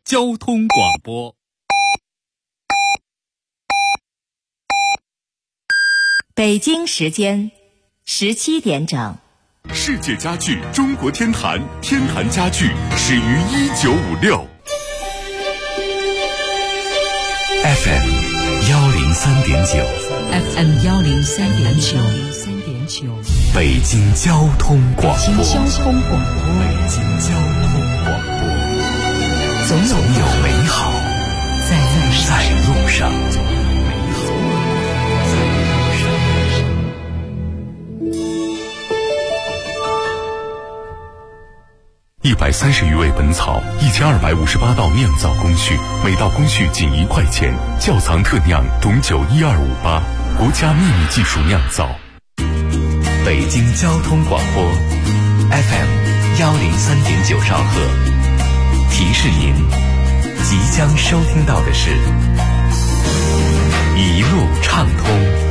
交通广播。 北京时间17点整。 世界家具中国天坛，天坛家具始于1956。FM 103.9 FM 103.9， 北京交通广播。 北京交通广播，总有美好在路上。 130余味本草，1258道酿造工序，每道工序仅1块钱。窖藏特酿董酒12588，国家秘密技术酿造。 北京交通广播 FM 103.9兆赫，提示您，即将收听到的是一路畅通。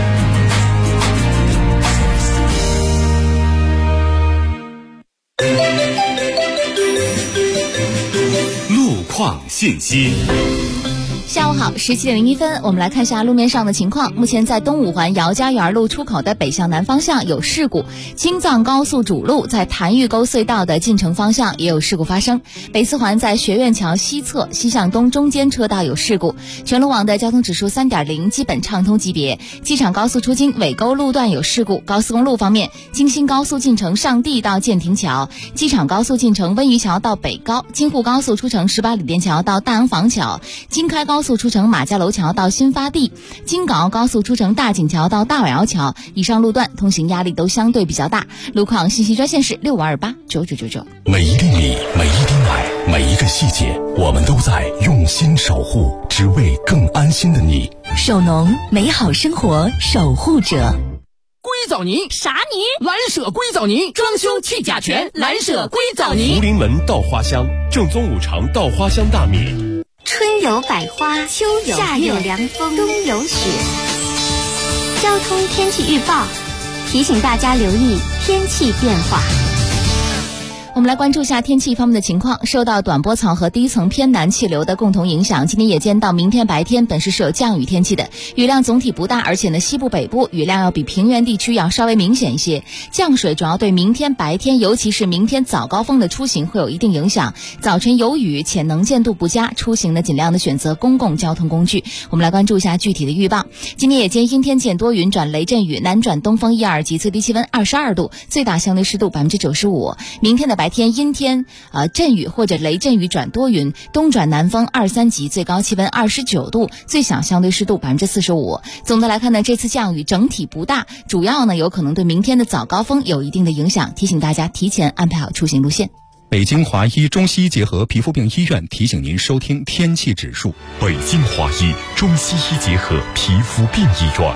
路况信息。 下午好，17点01分，我们来看一下路面上的情况。目前在东五环姚家园路出口的北向南方向有事故，青藏高速主路在潭峪沟隧道的进城方向也有事故发生。北四环在学院桥西侧西向东中间车道有事故，全路网的交通指数 3.0， 基本畅通级别。机场高速出京尾沟路段有事故。高速公路方面，京新高速进城上地到建亭桥，机场高速进城温榆桥到北高，京沪高速出城18里店桥到大洋坊桥，京开高速出城马家楼桥到新发地，京港澳高速出城大井桥到大尾窑桥，以上路段通行压力都相对比较大。路况信息专线是65289999。 每一粒米，每一滴奶，每一个细节，我们都在用心守护，只为更安心的你。 首农，美好生活守护者。 硅藻泥啥泥？ 蓝舍硅藻泥，装修去甲醛，蓝舍硅藻泥。 福临门稻花香，正宗五常稻花香大米。 春有百花，秋有夏有凉风，冬有雪。交通天气预报提醒大家留意天气变化。 我们来关注一下天气方面的情况。受到短波层和低层偏南气流的共同影响，今天夜间到明天白天本市是有降雨天气的，雨量总体不大，而且呢西部北部雨量要比平原地区要稍微明显一些。降水主要对明天白天，尤其是明天早高峰的出行会有一定影响。早晨有雨且能见度不佳，出行呢尽量的选择公共交通工具。我们来关注一下具体的预报。今天夜间阴天见多云转雷阵雨，南转东风1、2级，最低气温22度，最大相对湿度95%。明天的白天阴天阵雨或者雷阵雨转多云，东转南风2、3级，最高气温29度，最小相对湿度45%。总的来看呢，这次降雨整体不大，主要呢有可能对明天的早高峰有一定的影响，提醒大家提前安排好出行路线。 北京华医中西医结合皮肤病医院提醒您收听天气指数。 北京华医中西医结合皮肤病医院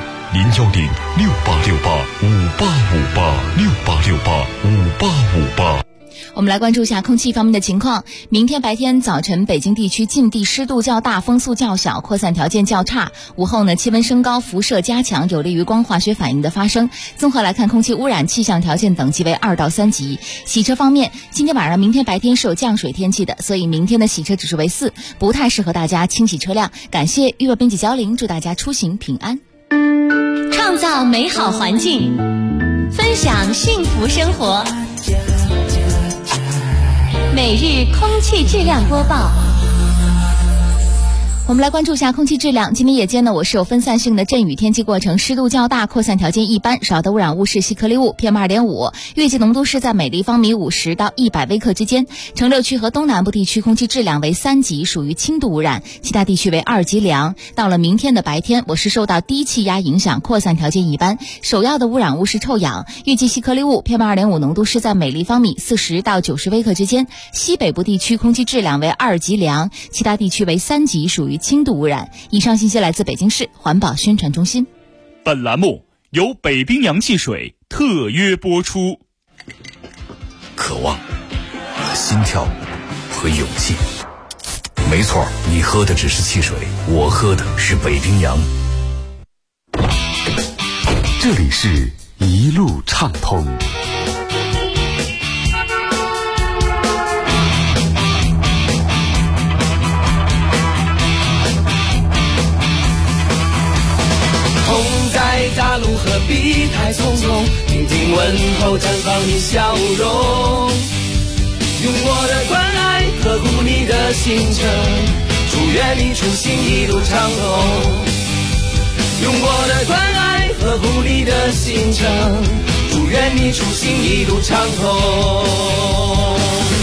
，0106868585858，668685858。 我们来关注一下空气方面的情况。明天白天早晨北京地区近地湿度较大，风速较小，扩散条件较差。午后呢气温升高，辐射加强，有利于光化学反应的发生。综合来看，空气污染气象条件等级为2到3级。洗车方面，今天晚上明天白天是有降水天气的，所以明天的洗车指数为4，不太适合大家清洗车辆。感谢预报编辑焦玲，祝大家出行平安。 创造美好环境，分享幸福生活。每日空气质量播报。 我们来关注一下空气质量。今天夜间呢，我市有分散性的阵雨天气过程，湿度较大，扩散条件一般，少的污染物是细颗粒物 PM2.5， 月季浓度是在每立方米50到100微克之间。城六区和东南部地区空气质量为3级，属于轻度污染，其他地区为2级良。到了明天的白天，我市受到低气压影响，扩散条件一般，首要的污染物是臭氧，月季细颗粒物 PM2.5 浓度是在每立方米40到90微克之间。西北部地区空气质量为2级良，其他地区为3级，属于轻度污染。以上信息来自北京市环保宣传中心。 本栏目由北冰洋汽水特约播出。 渴望、心跳和勇气。没错，你喝的只是汽水，我喝的是北冰洋。 这里是一路畅通。 路何必太匆匆，听听问候，绽放你笑容。用我的关爱呵护你的行程，祝愿你出行一路畅通。用我的关爱呵护你的行程，祝愿你出行一路畅通。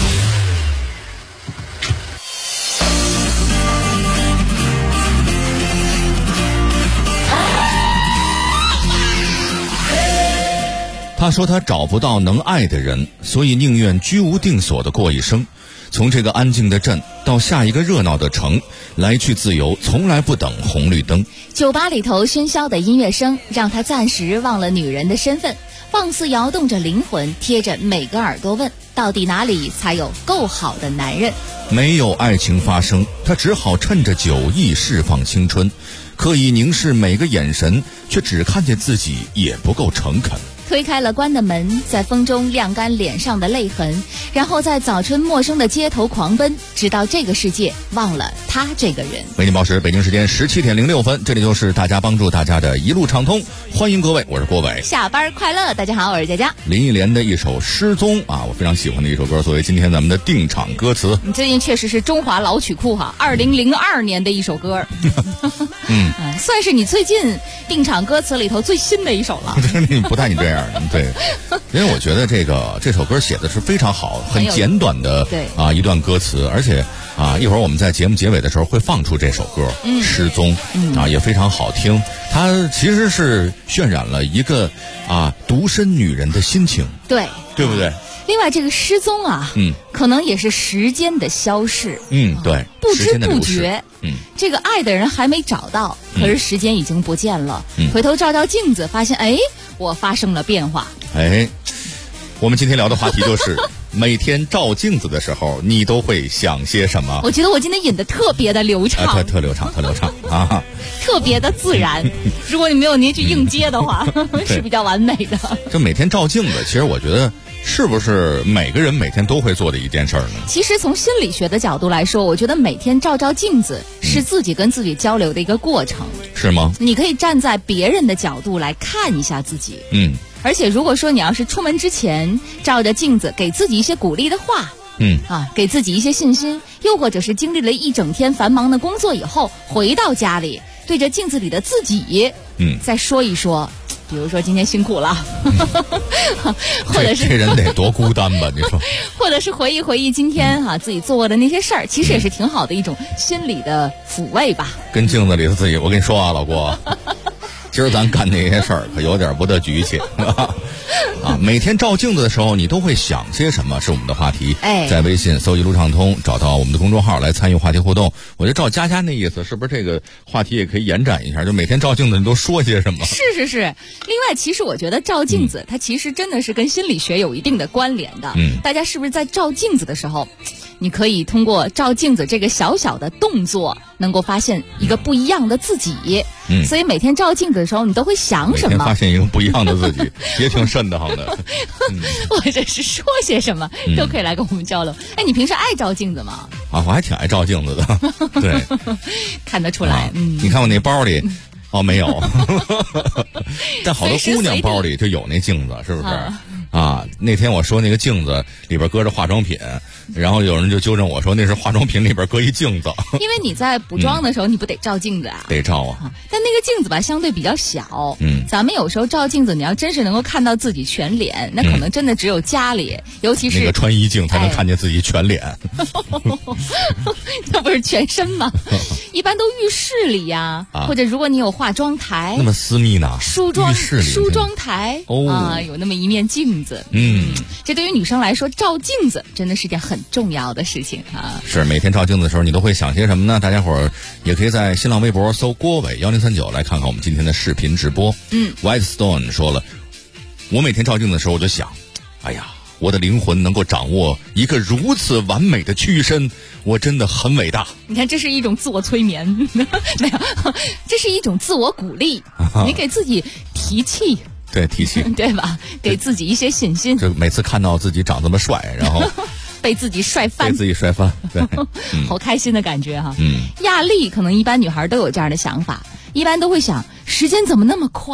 他说他找不到能爱的人，所以宁愿居无定所的过一生。从这个安静的镇到下一个热闹的城，来去自由，从来不等红绿灯。 酒吧里头喧嚣的音乐声让他暂时忘了女人的身份，放肆摇动着灵魂，贴着每个耳朵问，到底哪里才有够好的男人？ 没有爱情发生，他只好趁着酒意释放青春，刻意凝视每个眼神，却只看见自己也不够诚恳。 推开了关的门，在风中晾干脸上的泪痕，然后在早春陌生的街头狂奔，直到这个世界忘了他这个人。 为您报时，北京时间17:06，这里就是大家帮助大家的一路畅通，欢迎各位，我是郭伟。 下班快乐，大家好，我是佳佳。 林忆莲的一首《失踪》啊，我非常喜欢的一首歌，作为今天咱们的定场歌词。 你最近确实是中华老曲库哈，2002年的一首歌，算是你最近定场歌词里头最新的一首了。 不带你这样。对，因为我觉得这首歌写的是非常好，很简短的一段歌词，而且一会儿我们在节目结尾的时候会放出这首歌《失踪》也非常好听。它其实是渲染了一个独身女人的心情，对不对？ 另外，这个失踪可能也是时间的消逝， 对， 不知不觉，这个爱的人还没找到，可是时间已经不见了。回头照照镜子，发现我发生了变化。 我们今天聊的话题就是每天照镜子的时候，你都会想些什么？ 我觉得我今天引的特别的流畅， 特流畅啊， 特别的自然。如果你没有您去应接的话，是比较完美的。 就每天照镜子，其实我觉得是不是每个人每天都会做的一件事儿呢？ 其实从心理学的角度来说，我觉得每天照照镜子是自己跟自己交流的一个过程。 是吗？ 你可以站在别人的角度来看一下自己。而且如果说你要是出门之前照着镜子给自己一些鼓励的话，给自己一些信心，又或者是经历了一整天繁忙的工作以后，回到家里对着镜子里的自己再说一说，比如说今天辛苦了，或者是这人得多孤单吧？你说， 或者是回忆回忆今天自己做过的那些事儿，其实也是挺好的一种心理的抚慰吧。 跟镜子里的自己，我跟你说啊，老郭，今儿咱干那些事儿可有点不得局气每天照镜子的时候，你都会想些什么？是我们的话题。在微信搜一路畅通，找到我们的公众号来参与话题互动。我觉得照佳佳那意思，是不是这个话题也可以延展一下？就每天照镜子，你都说些什么？ 是。另外，其实我觉得照镜子，它其实真的是跟心理学有一定的关联的。大家是不是在照镜子的时候，你可以通过照镜子这个小小的动作，能够发现一个不一样的自己？所以每天照镜子的时候，你都会想什么？每天发现一个不一样的自己，也挺瘆得慌的。 或者是说些什么，都可以来跟我们交流。你平时爱照镜子吗？ 我还挺爱照镜子的。对， 看得出来。 你看我那包里，没有。但好多姑娘包里就有那镜子，是不是？那天我说那个镜子里边搁着化妆品，然后有人就纠正我说那是化妆品里边搁一镜子。 因为你在补妆的时候，你不得照镜子啊？ 得照啊。 但那个镜子吧，相对比较小。咱们有时候照镜子，你要真是能够看到自己全脸，那可能真的只有家里，尤其是那个穿衣镜才能看见自己全脸。 那不是全身吗？一般都浴室里呀，或者如果你有化妆台， 那么私密呢？ 梳妆台有那么一面镜子。这对于女生来说，照镜子真的是件很重要的事情啊。 是，每天照镜子的时候，你都会想些什么呢？大家伙儿也可以在新浪微博搜郭伟1039来看看我们今天的视频直播。White Stone 说了，我每天照镜子的时候，我就想，我的灵魂能够掌握一个如此完美的躯身，我真的很伟大。 你看，这是一种自我催眠，没有，这是一种自我鼓励，你给自己提气。 对，提气， 对吧？给自己一些信心。 就每次看到自己长这么帅，然后被自己帅翻， 对， 好开心的感觉哈。亚丽可能一般女孩都有这样的想法，一般都会想，时间怎么那么快？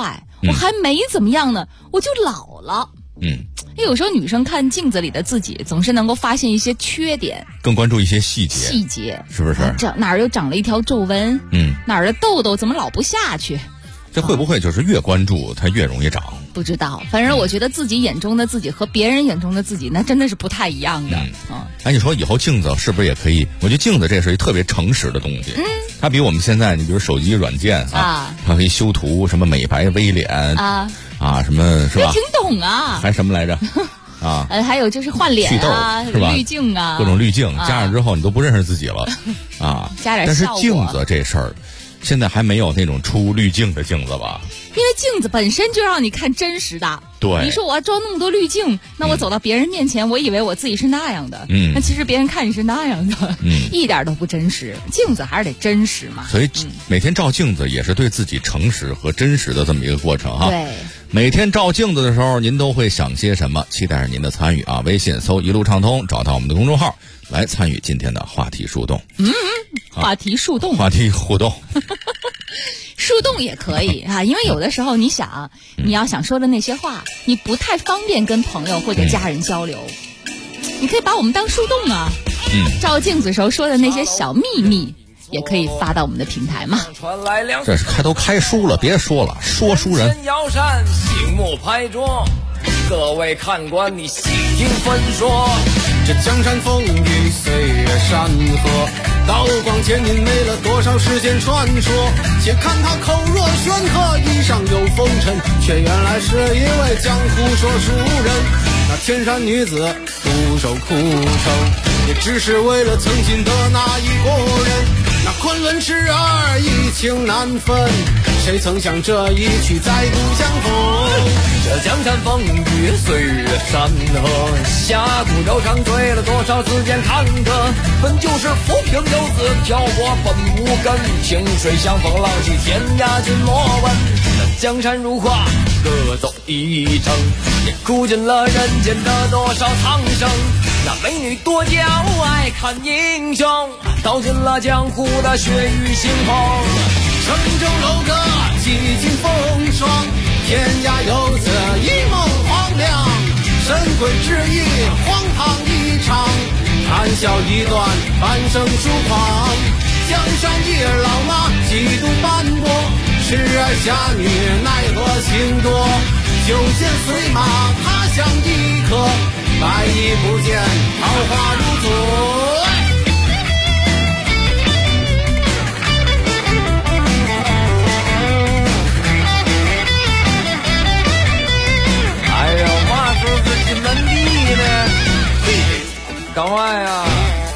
我还没怎么样呢，我就老了。有时候女生看镜子里的自己，总是能够发现一些缺点， 更关注一些细节，是不是？ 这哪儿又长了一条皱纹？哪儿的痘痘怎么老不下去？ 这会不会就是越关注它越容易长？ 不知道，反正我觉得自己眼中的自己和别人眼中的自己，那真的是不太一样的。 你说以后镜子是不是也可以？我觉得镜子这是一特别诚实的东西。它比我们现在，你比如手机软件它可以修图，什么美白微脸什么是吧？ 挺懂啊。 还什么来着？ 还有就是换脸啊， 是吧？ 滤镜啊， 各种滤镜加上之后，你都不认识自己了加点但是镜子这事儿，现在还没有那种出滤镜的镜子吧？ 因为镜子本身就让你看真实的。 对， 你说我要装那么多滤镜，那我走到别人面前，我以为我自己是那样的，那其实别人看你是那样的，一点都不真实。镜子还是得真实嘛。 所以每天照镜子也是对自己诚实和真实的这么一个过程哈。 对。 每天照镜子的时候，您都会想些什么？期待着您的参与微信搜一路畅通，找到我们的公众号来参与今天的话题树洞。 话题树洞， 话题互动。 树洞也可以因为有的时候你想，你要想说的那些话，你不太方便跟朋友或者家人交流，你可以把我们当树洞啊。照镜子时候说的那些小秘密，也可以发到我们的平台嘛。 这是都开书了，别说了，说书人。 摇扇，醒目拍桌，各位看官，你细听分说。这江山风雨，岁月山河，刀光剑影，没了多少时间传说。且看他口若悬河，衣上有风尘，却原来是一位江湖说书人。那天山女子独守枯城，也只是为了曾经的那一国人。那昆仑十二一情难分，谁曾想这一去再度相逢。这江山风雨，岁月山河，侠骨柔肠，追了多少字间坎坷。本就是浮萍游子，漂泊本无根，清水相逢，浪迹天涯君莫问。那江山如画，各走一程，也哭尽了人间的多少苍生。那美女多娇，爱看英雄，道尽了江湖的血雨腥风。城中楼阁，几经风霜，天涯游子一梦黄粱。神鬼之意，荒唐一场，谈笑一段，半生疏狂。江山一儿老马，几度斑驳，痴儿侠女奈何情多。酒剑随马，他乡一刻，百亿不见，桃花如昨。哎呀，嘛时候是进门地呢？干嘛呀？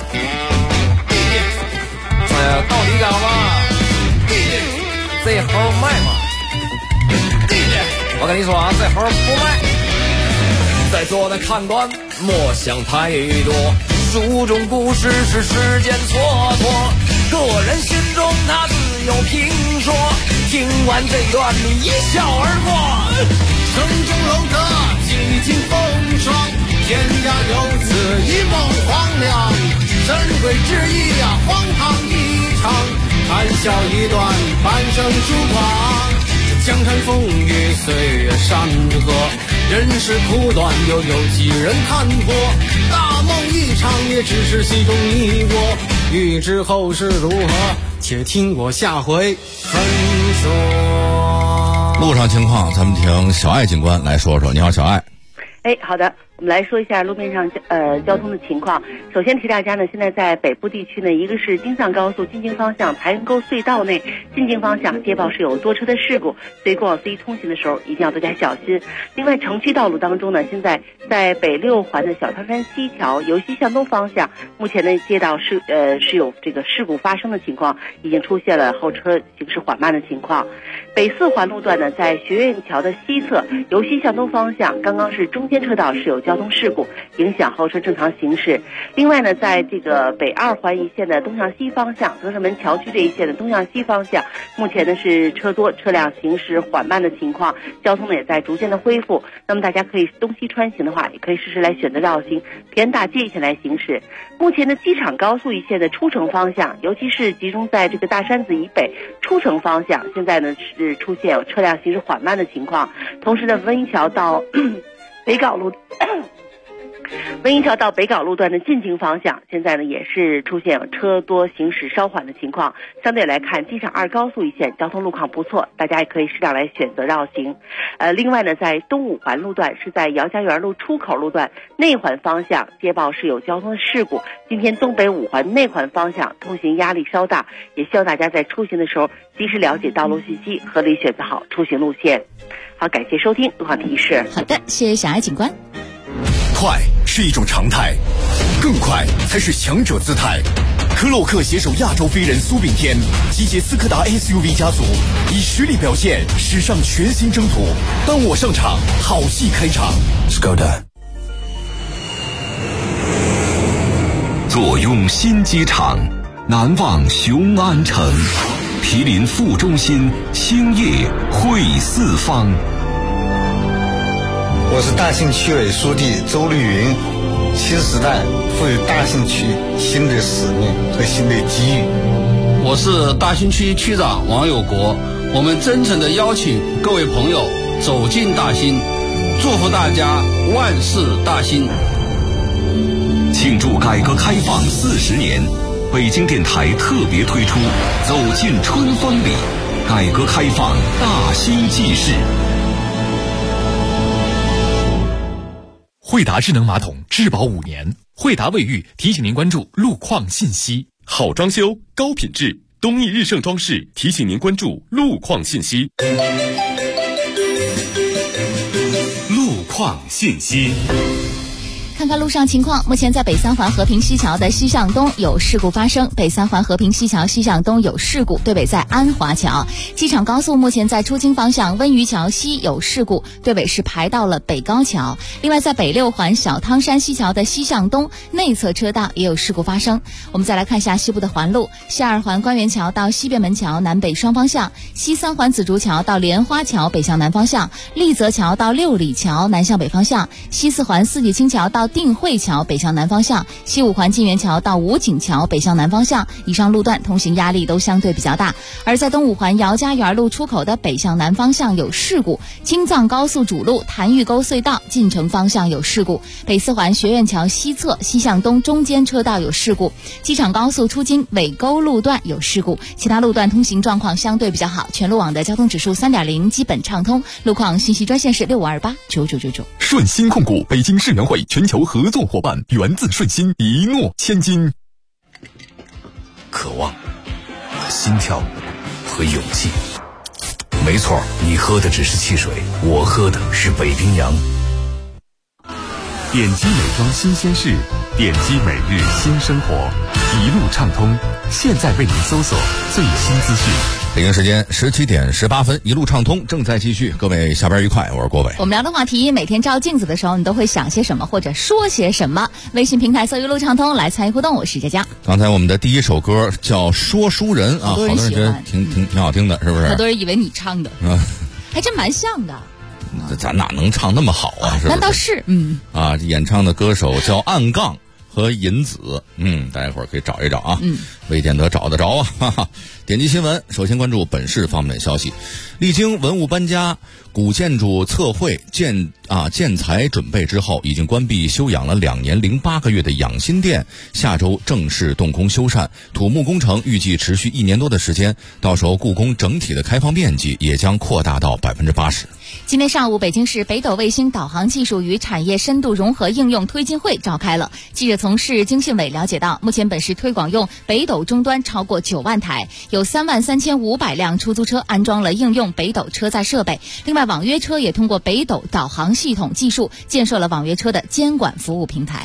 哎呀，到底干嘛？这猴卖吗？我跟你说啊，这猴不卖。在座的看官莫想太多，书中故事是时间蹉跎，个人心中他自有评说。听完这段你一笑而过。城中楼阁，几经风霜，天涯游子一梦黄粱。神鬼之意啊，荒唐一场，谈笑一段，半生疏狂。江山风雨，岁月山河，人世苦短，又有几人看破？大梦一场，也只是戏中你我。欲知后事如何，且听我下回分说。 路上情况，咱们听小爱警官来说说。你好，小爱。 好的，我们来说一下路面上交通的情况。首先提大家呢，现在在北部地区呢，一个是京藏高速进京方向排云沟隧道内进京方向接报是有多车的事故，所以过往司机通行的时候一定要多加小心。另外城区道路当中呢，现在在北六环的小汤山西桥由西向东方向，目前呢街道是有这个事故发生的情况，已经出现了后车行驶缓慢的情况。北四环路段呢，在学院桥的西侧由西向东方向，刚刚是中间车道是有交通事故，影响后车正常行驶。另外呢，在这个北2环一线的东向西方向，德胜门桥区这一线的东向西方向，目前呢是车多，车辆行驶缓慢的情况，交通呢也在逐渐的恢复。那么大家可以东西穿行的话，也可以试试来选择绕行平安大街一线来行驶。目前的机场高速一线的出城方向，尤其是集中在这个大山子以北出城方向，现在呢是出现有车辆行驶缓慢的情况。同时呢，温榆桥到北碘路段的进京方向，现在呢也是出现有车多行驶稍缓的情况。相对来看，机场2高速一线交通路况不错，大家也可以适当来选择绕行。另外呢，在东5环路段是在姚家园路出口路段内环方向接报是有交通的事故。今天东北5环内环方向通行压力稍大，也希望大家在出行的时候及时了解道路信息，合理选择好出行路线。好，感谢收听路况提示。 好的，谢谢小爱警官。 快是一种常态，更快才是强者姿态。科洛克携手亚洲飞人苏炳添，集结斯柯达 SUV 家族，以实力表现史上全新征途。当我上场，好戏开场。Skoda。 坐拥新机场，难忘雄安城。毗邻副中心，兴业汇四方。 我是大兴区委书记周绿云。新时代赋予大兴区新的使命和新的机遇。 我是大兴区区长王有国。我们真诚地邀请各位朋友走进大兴，祝福大家万事大兴。 庆祝改革开放40年，北京电台特别推出《走进春风里》，改革开放大兴纪事。 惠达智能马桶质保5年，惠达卫浴提醒您关注路况信息。 好装修，高品质，东义日盛装饰提醒您关注路况信息。 路况信息。 看看路上情况，目前在北3环和平西桥的西向东有事故发生，北3环和平西桥西向东有事故，对尾在安华桥。机场高速目前在出京方向温榆桥西有事故，对尾是排到了北高桥。另外在北6环小汤山西桥的西向东内侧车道也有事故发生。我们再来看一下西部的环路，西2环官园桥到西便门桥南北双方向，西3环紫竹桥到莲花桥北向南方向，丽泽桥到六里桥南向北方向，西4环四季青桥到定慧桥北向南方向，西5环金源桥到武警桥北向南方向，以上路段通行压力都相对比较大。而在东5环姚家园路出口的北向南方向有事故，京藏高速主路潭峪沟隧道进城方向有事故，北4环学院桥西侧西向东中间车道有事故，机场高速出京尾沟路段有事故，其他路段通行状况相对比较好，全路网的交通指数3.0，基本畅通。路况信息专线是65289999。 顺心控股北京世园会全球合作伙伴，源自顺心，一诺千金。 渴望、心跳和勇气。没错，你喝的只是汽水，我喝的是北冰洋。 点击美妆新鲜事，点击每日新生活，一路畅通。现在为您搜索最新资讯。 北京时间17点18分，一路畅通正在继续。各位下班愉快，我是郭伟。 我们聊的话题，每天照镜子的时候，你都会想些什么或者说些什么？微信平台搜一路畅通来参与互动，我是佳佳。 刚才我们的第一首歌叫《说书人》啊，好多人觉得挺好听的，是不是？ 好多人以为你唱的，还真蛮像的。 咱哪能唱那么好啊？是不是？ 那倒是， 演唱的歌手叫暗杠和银子，大家伙儿可以找一找啊，未见得找得着啊，哈哈。点击新闻，首先关注本市方面消息。历经文物搬家、古建筑测绘、建材准备之后，已经关闭休养了2年08个月的养心殿，下周正式动工修缮。土木工程预计持续1年多的时间，到时候故宫整体的开放面积也将扩大到80%。 今天上午，北京市北斗卫星导航技术与产业深度融合应用推进会召开了。记者从市经信委了解到，目前本市推广用北斗终端超过9万台，有33500辆出租车安装了应用北斗车载设备。另外，网约车也通过北斗导航系统技术建设了网约车的监管服务平台。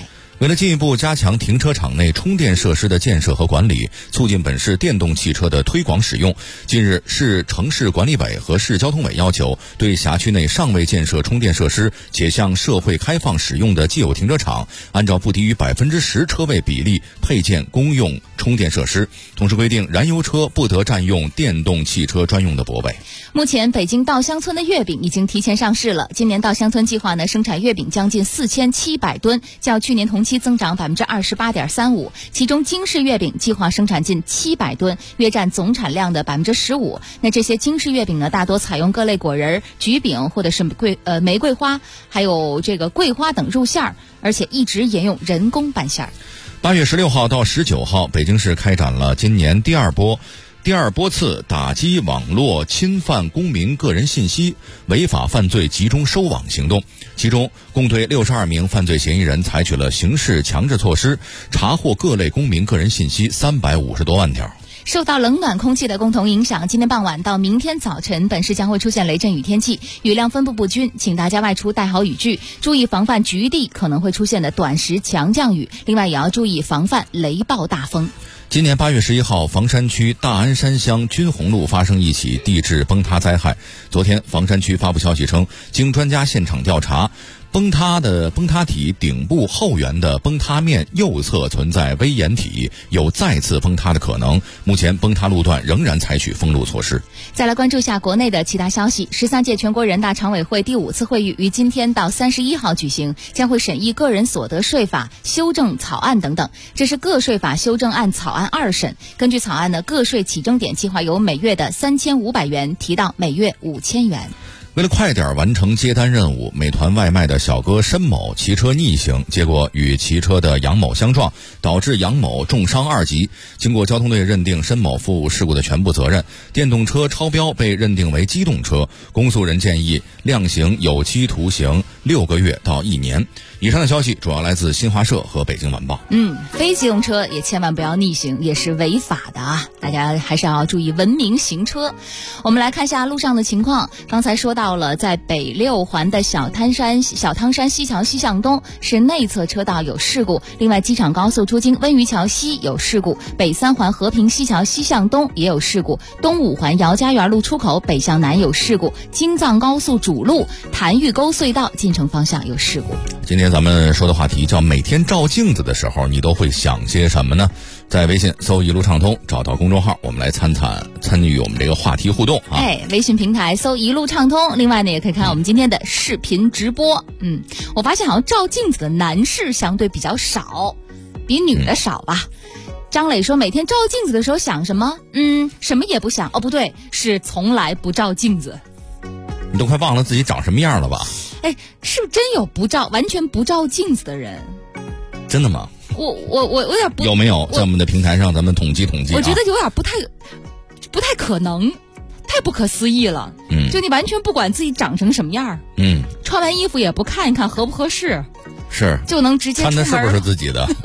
为了进一步加强停车场内充电设施的建设和管理，促进本市电动汽车的推广使用，近日市城市管理委和市交通委要求，对辖区内尚未建设充电设施且向社会开放使用的既有停车场，按照不低于10%车位比例配建公用充电设施，同时规定燃油车不得占用电动汽车专用的泊位。 目前北京稻香村的月饼已经提前上市了，今年稻香村计划生产月饼将近4700吨，较去年同期增长28.35%，其中京式月饼计划生产近700吨，约占总产量的15%。那这些京式月饼大多采用各类果仁、橘饼或者是玫瑰花，还有这个桂花等入馅儿，而且一直沿用人工拌馅儿。 8月16号到19号，北京市开展了今年第二波次打击网络侵犯公民个人信息违法犯罪集中收网行动，其中共对62名犯罪嫌疑人采取了刑事强制措施，查获各类公民个人信息350多万条。 受到冷暖空气的共同影响，今天傍晚到明天早晨，本市将会出现雷阵雨天气，雨量分布不均，请大家外出带好雨具，注意防范局地可能会出现的短时强降雨，另外也要注意防范雷暴大风。 今年8月11号，房山区大安山乡军红路发生一起地质崩塌灾害。昨天，房山区发布消息称，经专家现场调查，崩塌体顶部后缘的崩塌面右侧存在微岩体，有再次崩塌的可能。目前崩塌路段仍然采取封路措施。 再来关注下国内的其他消息。13届全国人大常委会第5次会议于今天到31号举行，将会审议个人所得税法修正草案等等。这是个税法修正案草案2审。根据草案呢，个税起征点计划由每月的3500元提到每月5000元。 为了快点完成接单任务，美团外卖的小哥申某骑车逆行，结果与骑车的杨某相撞，导致杨某重伤2级。经过交通队认定，申某负事故的全部责任，电动车超标被认定为机动车，公诉人建议量刑有期徒刑6个月到1年。以上的消息主要来自新华社和北京晚报。 非机动车也千万不要逆行，也是违法的啊！大家还是要注意文明行车。我们来看一下路上的情况。刚才说到了，在北6环的小汤山西桥西向东是内侧车道有事故，另外机场高速出京温榆桥西有事故，北3环和平西桥西向东也有事故，东5环姚家园路出口北向南有事故，京藏高速主路潭峪沟隧道进城方向有事故。 今天咱们说的话题叫每天照镜子的时候你都会想些什么呢？在微信搜一路畅通，找到公众号，我们来参与我们这个话题互动啊！ 微信平台搜一路畅通，另外呢也可以看我们今天的视频直播。我发现好像照镜子的男士相对比较少，比女的少吧。张磊说每天照镜子的时候想什么？什么也不想。不对，是从来不照镜子。 你都快忘了自己长什么样了吧？ 是不是真有完全不照镜子的人？ 真的吗？ 我有点不有没有在我们的平台上咱们统计统计？ 我觉得有点不太可能，太不可思议了。就你完全不管自己长成什么样，穿完衣服也不看一看合不合适， 是就能直接出门。 穿的是不是自己的？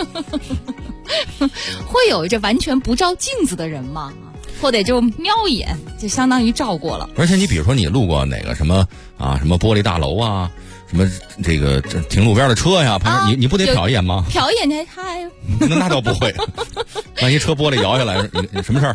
会有这完全不照镜子的人吗？或者就瞄一眼就相当于照过了。 而且你比如说你路过哪个什么玻璃大楼啊，什么这停路边的车呀，旁边你不得瞟一眼吗？ 瞟一眼你嗨， 那倒不会。万一车玻璃摇下来，什么事儿？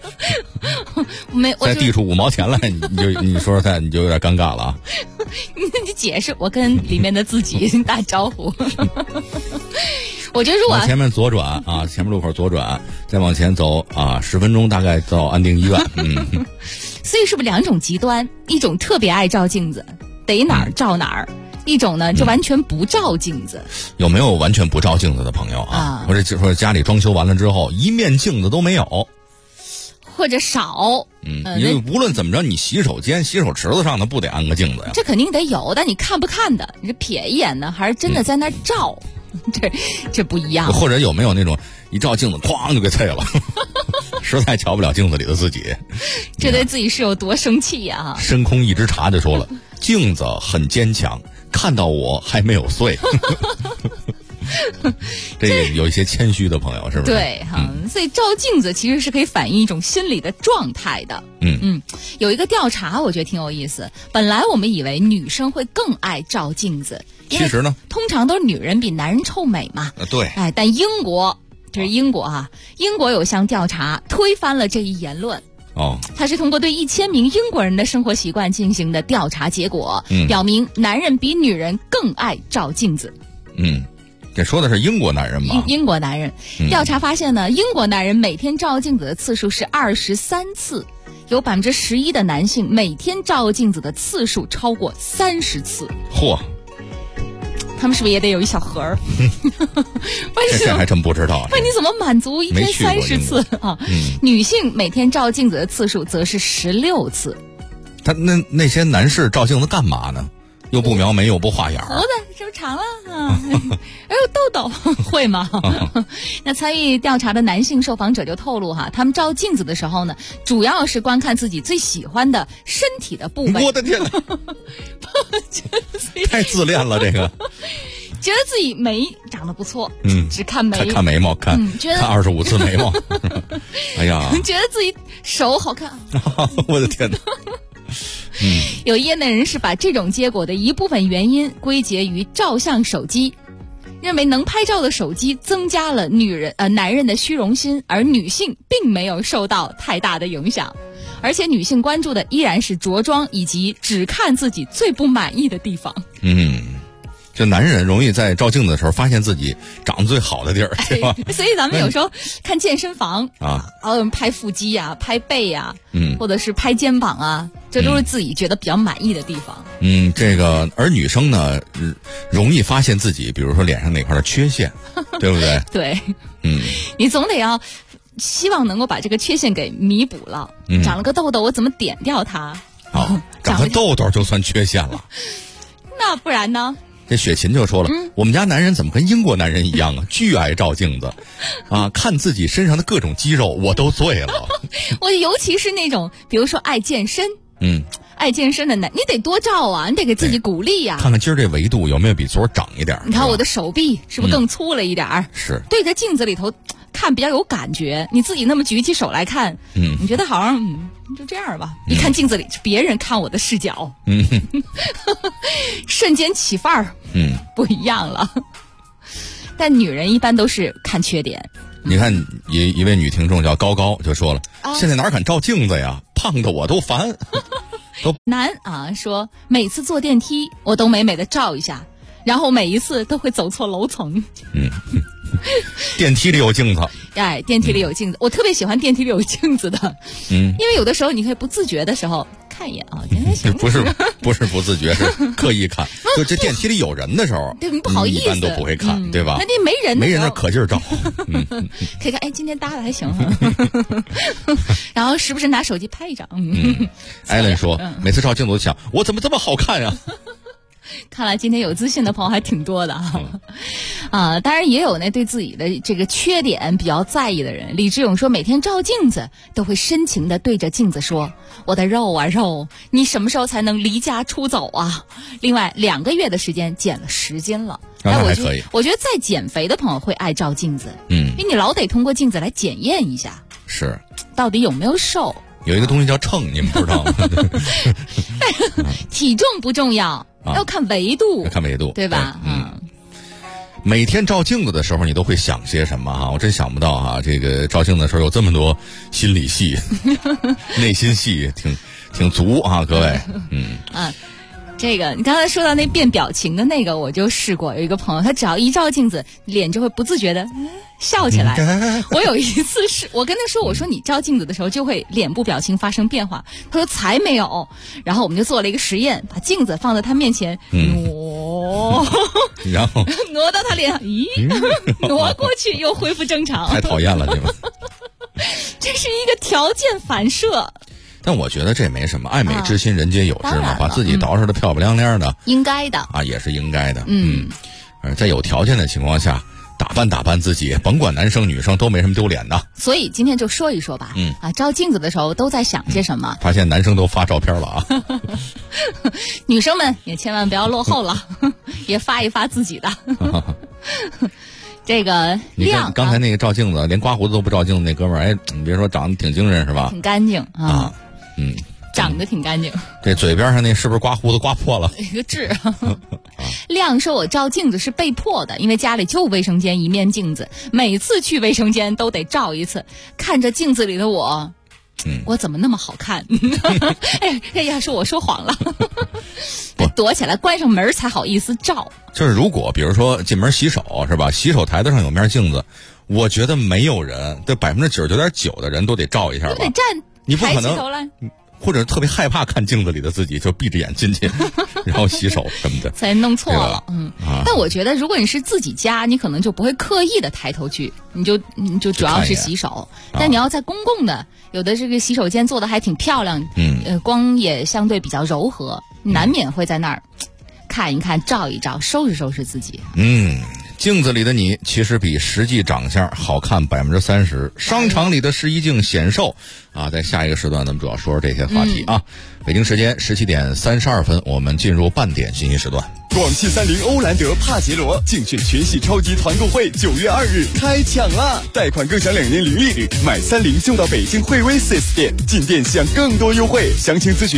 再递出5毛钱来，你说说看，你就有点尴尬了啊。 你解释，我跟里面的自己打招呼。我觉得如果往前面左转啊，前面路口左转，再往前走10分钟大概到安定医院。 所以是不是2种极端？一种特别爱照镜子，逮哪儿照哪儿；一种呢就完全不照镜子。 有没有完全不照镜子的朋友啊？或者就说家里装修完了之后一面镜子都没有， 或者少。 因为无论怎么着，你洗手间、洗手池子上的不得安个镜子呀？ 这肯定得有，但你看不看的，你是瞥一眼呢，还是真的在那儿照？这不一样。 或者有没有那种一照镜子哐就给啐了，实在瞧不了镜子里的自己， 这对自己是有多生气呀？ 深空一支茶就说了，镜子很坚强，看到我还没有碎。 这有一些谦虚的朋友，是不是？ 对哈，所以照镜子其实是可以反映一种心理的状态的。有一个调查，我觉得挺有意思。本来我们以为女生会更爱照镜子， 其实呢， 通常都是女人比男人臭美嘛。 对。 但英国，这是英国哈，英国有项调查推翻了这一言论。它是通过对1000名英国人的生活习惯进行的调查结果，表明男人比女人更爱照镜子。 这说的是英国男人吗？ 英国男人。调查发现呢，英国男人每天照镜子的次数是23次，有11%的男性每天照镜子的次数超过30次。 嚯！ 他们是不是也得有一小盒儿？ 这还真不知道。 问你怎么满足一天30次啊？女性每天照镜子的次数则是16次。 他那些男士照镜子干嘛呢？又不描眉又不画眼儿， 胡子是不是长了啊？还有痘痘，会吗？那参与调查的男性受访者就透露哈，他们照镜子的时候呢，主要是观看自己最喜欢的身体的部位。 我的天哪！太自恋了，这个。 觉得自己眉长得不错，只看眉， 看眉毛，看25次眉毛。哎呀， 觉得自己手好看。 我的天哪！ 有业内人士把这种结果的一部分原因归结于照相手机，认为能拍照的手机增加了男人的虚荣心，而女性并没有受到太大的影响，而且女性关注的依然是着装以及只看自己最不满意的地方。 就男人容易在照镜子的时候发现自己长得最好的地儿，对吧？ 所以咱们有时候看健身房拍腹肌啊，拍背啊，或者是拍肩膀啊，这都是自己觉得比较满意的地方。 这个而女生呢，容易发现自己，比如说脸上哪块的缺陷，对不对？ 对，你总得要希望能够把这个缺陷给弥补了。长了个痘痘，我怎么点掉它？ 长个痘痘就算缺陷了？ 那不然呢？ 这雪琴就说了，我们家男人怎么跟英国男人一样啊？巨爱照镜子，看自己身上的各种肌肉，我都醉了。 我尤其是那种，比如说爱健身，爱健身的男，你得多照啊，你得给自己鼓励呀。 看看今儿这维度有没有比昨儿长一点？ 你看我的手臂是不是更粗了一点？ 是。 对着镜子里头看比较有感觉，你自己那么举起手来看，你觉得好像就这样吧。一看镜子里是别人看我的视角，瞬间起范儿，不一样了。但女人一般都是看缺点。 你看一位女听众叫高高就说了，现在哪敢照镜子呀，胖的我都烦。 男说每次坐电梯我都美美的照一下，然后每一次都会走错楼层。 电梯里有镜子， 电梯里有镜子，我特别喜欢电梯里有镜子的，因为有的时候你可以不自觉的时候看一眼啊，今天不是不自觉，是刻意看。就这电梯里有人的时候， 对，不好意思， 一般都不会看，对吧？ 那这没人那可劲儿照， 可以看，今天搭的还行，然后时不时拿手机拍一张。 艾伦说，每次照镜子都想，我怎么这么好看呀？ 看来今天有自信的朋友还挺多的当然也有对自己的这个缺点比较在意的人。李志勇说，每天照镜子都会深情地对着镜子说，我的肉啊肉，你什么时候才能离家出走啊？另外2个月的时间减了10斤了。我觉得在减肥的朋友会爱照镜子，因为你老得通过镜子来检验一下， 是到底有没有瘦。 有一个东西叫秤，你们不知道吗？ 体重不重要，要看维度，对吧？ 每天照镜子的时候，你都会想些什么我真想不到这个照镜子的时候有这么多心理戏，内心戏挺足各位。 这个你刚才说到那变表情的那个，我就试过。有一个朋友，他只要一照镜子，脸就会不自觉的笑起来。我有一次我跟他说，我说你照镜子的时候就会脸部表情发生变化。他说才没有。然后我们就做了一个实验，把镜子放在他面前挪， 然后挪到他脸上，挪过去又恢复正常。 太讨厌了，你们。 这是一个条件反射。 但我觉得这没什么，爱美之心人皆有之嘛，把自己捯饬的漂漂亮亮的， 应该的也是应该的。在有条件的情况下，打扮自己，甭管男生女生都没什么丢脸的。 所以今天就说一说吧。照镜子的时候都在想些什么？ 发现男生都发照片了女生们也千万不要落后了，也发一发自己的。 这个亮， 刚才那个照镜子，连刮胡子都不照镜子那哥们儿，哎，你别说长得挺精神是吧？ 挺干净啊， 嗯， 长得挺干净。 这嘴边上那是不是刮胡子刮破了？ 一个痣。亮说：“我照镜子是被迫的，因为家里就卫生间一面镜子，每次去卫生间都得照一次。看着镜子里的我，我怎么那么好看？哎呀，说我说谎了。躲起来，关上门才好意思照。 就是如果比如说进门洗手是吧？洗手台子上有面镜子，我觉得没有人，这99.9%的人都得照一下吧？ 得站， 你不可能抬起头来。” 或者特别害怕看镜子里的自己，就闭着眼进去，然后洗手什么的， 才弄错了。但我觉得，如果你是自己家，你可能就不会刻意的抬头去，你就主要是洗手。但你要在公共的，有的这个洗手间做的还挺漂亮，光也相对比较柔和，难免会在那儿看一看、照一照、收拾收拾自己。 镜子里的你其实比实际长相好看30%。商场里的试衣镜显瘦啊！在下一个时段，咱们主要说说这些话题啊。北京时间17点32分，我们进入半点信息时段。 广汽30欧蓝德帕杰罗竞选全系超级团购会9月2日开抢啦！贷款更享2年零利率，买30就到北京惠威 4S 店，进店享更多优惠。详情咨询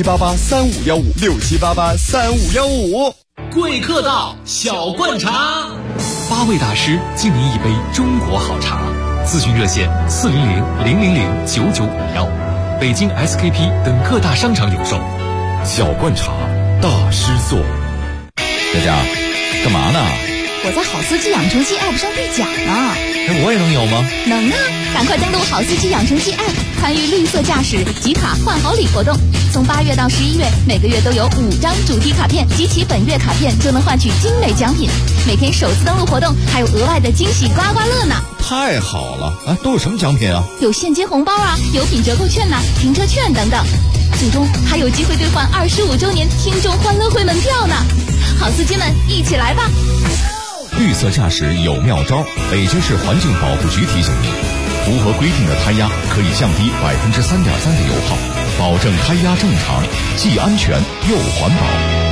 67883515，67883515。 贵客到，小罐茶，8位大师敬您一杯中国好茶。咨询热线400-000-9951，北京 SKP 等各大商场有售。 小罐茶，大师做。 佳佳，干嘛呢？ 我在好司机养成记 App 上兑奖呢。 我也能有吗？ 能啊！赶快登录好司机养成记 App， 参与绿色驾驶集卡换好礼活动。从8月到11月，每个月都有5张主题卡片，集齐本月卡片就能换取精美奖品。每天首次登录活动还有额外的惊喜刮刮乐呢！ 太好了啊！都有什么奖品啊？ 有现金红包啊，油品折扣券呐，停车券等等。最终还有机会兑换25周年听众欢乐会门票呢！好司机们，一起来吧！ 绿色驾驶有妙招，北京市环境保护局提醒您，符合规定的胎压可以降低3.3%的油耗，保证胎压正常，既安全又环保。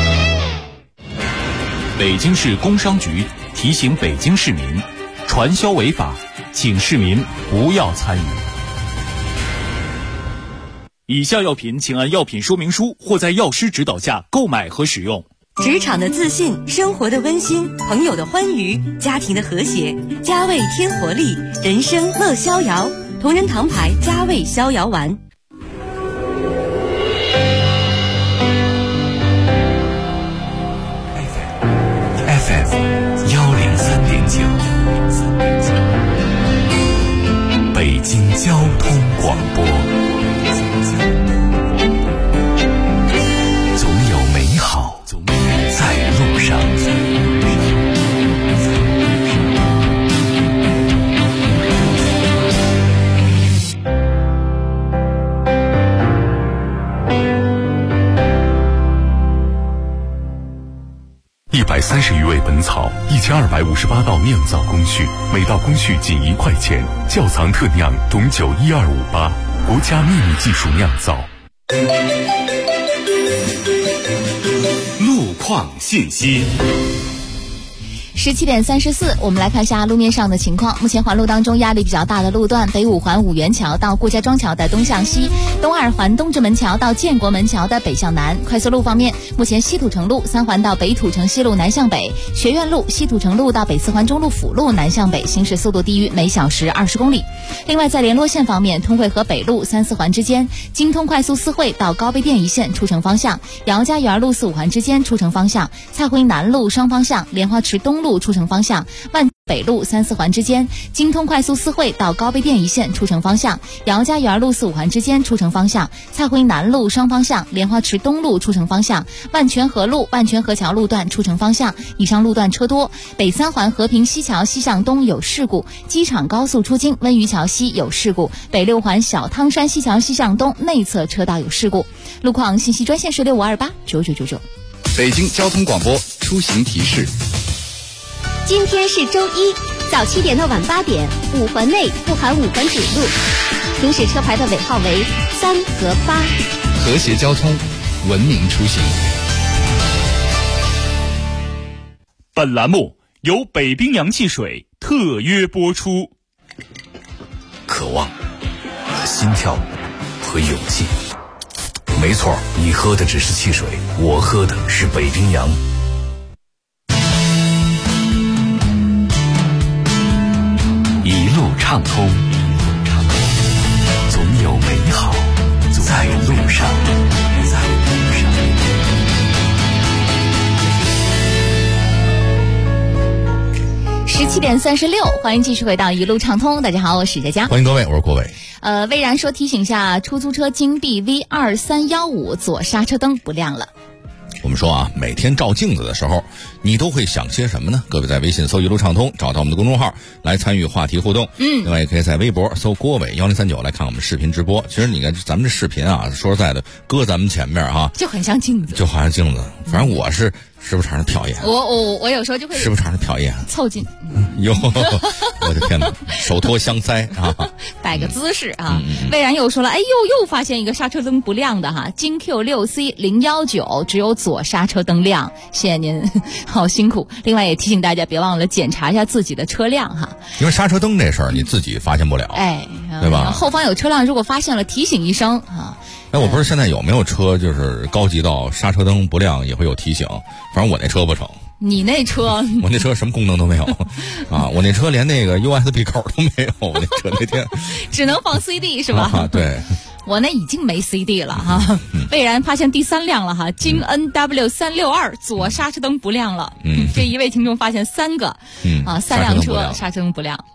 北京市工商局提醒北京市民，传销违法，请市民不要参与。以下药品请按药品说明书或在药师指导下购买和使用。 职场的自信，生活的温馨，朋友的欢愉，家庭的和谐，佳味添活力，人生乐逍遥。同仁堂牌佳味逍遥丸。 FM 103.9，北京交通广播。总有美好在路上。 130余味本草，1258道酿造工序，每道工序仅1块钱。窖藏特酿董酒12588，国家秘密技术酿造。 路况信息。 17点34，我们来看一下路面上的情况。目前环路当中压力比较大的路段，北五环五元桥到顾家庄桥的东向西，东二环东直门桥到建国门桥的北向南。快速路方面，目前西土城路3环到北土城西路南向北，学院路西土城路到北4环中路辅路南向北，行驶速度低于每小时20公里。另外，在联络线方面，通惠河北路3、4环之间，京通快速4惠到高碑店一线出城方向，姚家园路4、5环之间出城方向，蔡辉南路双方向，莲花池东路出城方向，万北路3、4环之间，京通快速4惠到高碑店一线出城方向，姚家园路4、5环之间出城方向，蔡辉南路双方向，莲花池东路出城方向，万泉河路万泉河桥路段出城方向，以上路段车多。北3环和平西桥西向东有事故，机场高速出京温榆桥西有事故，北6环小汤山西桥西向东内侧车道有事故。路况信息专线是65289999。 北京交通广播出行提示。 今天是周一，早7点到晚8点，5环内不含5环主路，行驶车牌的尾号为3和8。 和谐交通，文明出行。 本栏目由北冰洋汽水特特约播出。 渴望、心跳和勇气。没错，你喝的只是汽水，我喝的是北冰洋。一路畅通，总有美好在路上。 17点36，欢迎继续回到一路畅通。大家好，我是佳佳， 欢迎各位，我是郭伟。 魏然说提醒下，出租车金币 V2315左刹车灯不亮了。 我们说啊，每天照镜子的时候，你都会想些什么呢？各位在微信搜一路畅通，找到我们的公众号来参与话题互动。另外也可以在微博搜郭伟1039来看我们视频直播。其实你看咱们这视频啊，说实在的，搁咱们前面哈， 就很像镜子， 就好像镜子。反正我是时不常的瞟一眼， 我有时候就会时不常的瞟一眼， 凑近。 哟，我的天哪，手托香腮啊， 摆个姿势啊。魏然又说了，哎又发现一个刹车灯不亮的哈，京 Q6C019只有左刹车灯亮，谢谢您，好辛苦。另外也提醒大家别忘了检查一下自己的车辆哈， 因为刹车灯这事儿你自己发现不了，对吧？ 后方有车辆如果发现了提醒一声啊。 我不是现在有没有车就是高级到刹车灯不亮也会有提醒，反正我那车不成。 你那车我那车什么功能都没有啊！我那车连那个 USB 口都没有，我那车那天只能放 CD 是吧？ 对， 我那已经没 CD 了哈。魏然发现第3辆了哈，京 NW362左刹车灯不亮了。这一位听众发现3个，3辆车刹车灯不亮。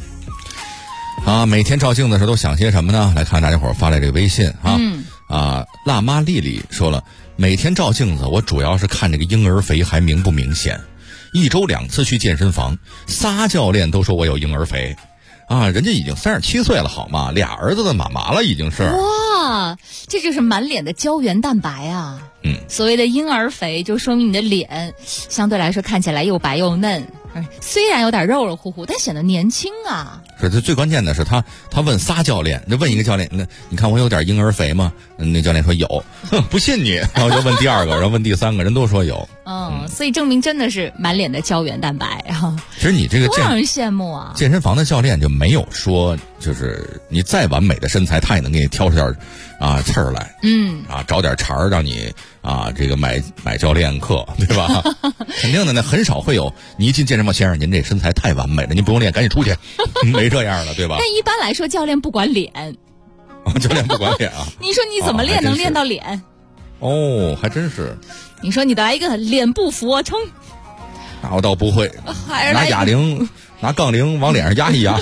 每天照镜子的时候都想些什么呢？来看大家伙发来这个微信啊。辣妈丽丽说了，每天照镜子我主要是看这个婴儿肥还明不明显，1周2次去健身房，仨教练都说我有婴儿肥啊，人家已经37岁了好吗？2儿子的妈妈了已经是。 哇，这就是满脸的胶原蛋白啊。所谓的婴儿肥就说明你的脸相对来说看起来又白又嫩，虽然有点肉肉乎乎，但显得年轻啊。 是，最关键的是他问仨教练，就问一个教练，那你看我有点婴儿肥吗？那教练说有，不信你。然后就问第2个，然后问第3个，人都说有。 所以证明真的是满脸的胶原蛋白啊。 其实你这个多让人羡慕啊！ 健身房的教练就没有说，就是你再完美的身材，他也能给你挑出点刺儿来。找点茬儿让你这个买教练课，对吧？肯定的，那很少会有你一进健身房，先生您这身材太完美了，您不用练，赶紧出去，没这样的，对吧？ 但一般来说，教练不管脸。 教练不管脸啊？ 你说你怎么练能练到脸？ 还真是。 你说你来一个脸部俯卧撑， 那我倒不会。拿哑铃，拿杠铃往脸上压一压。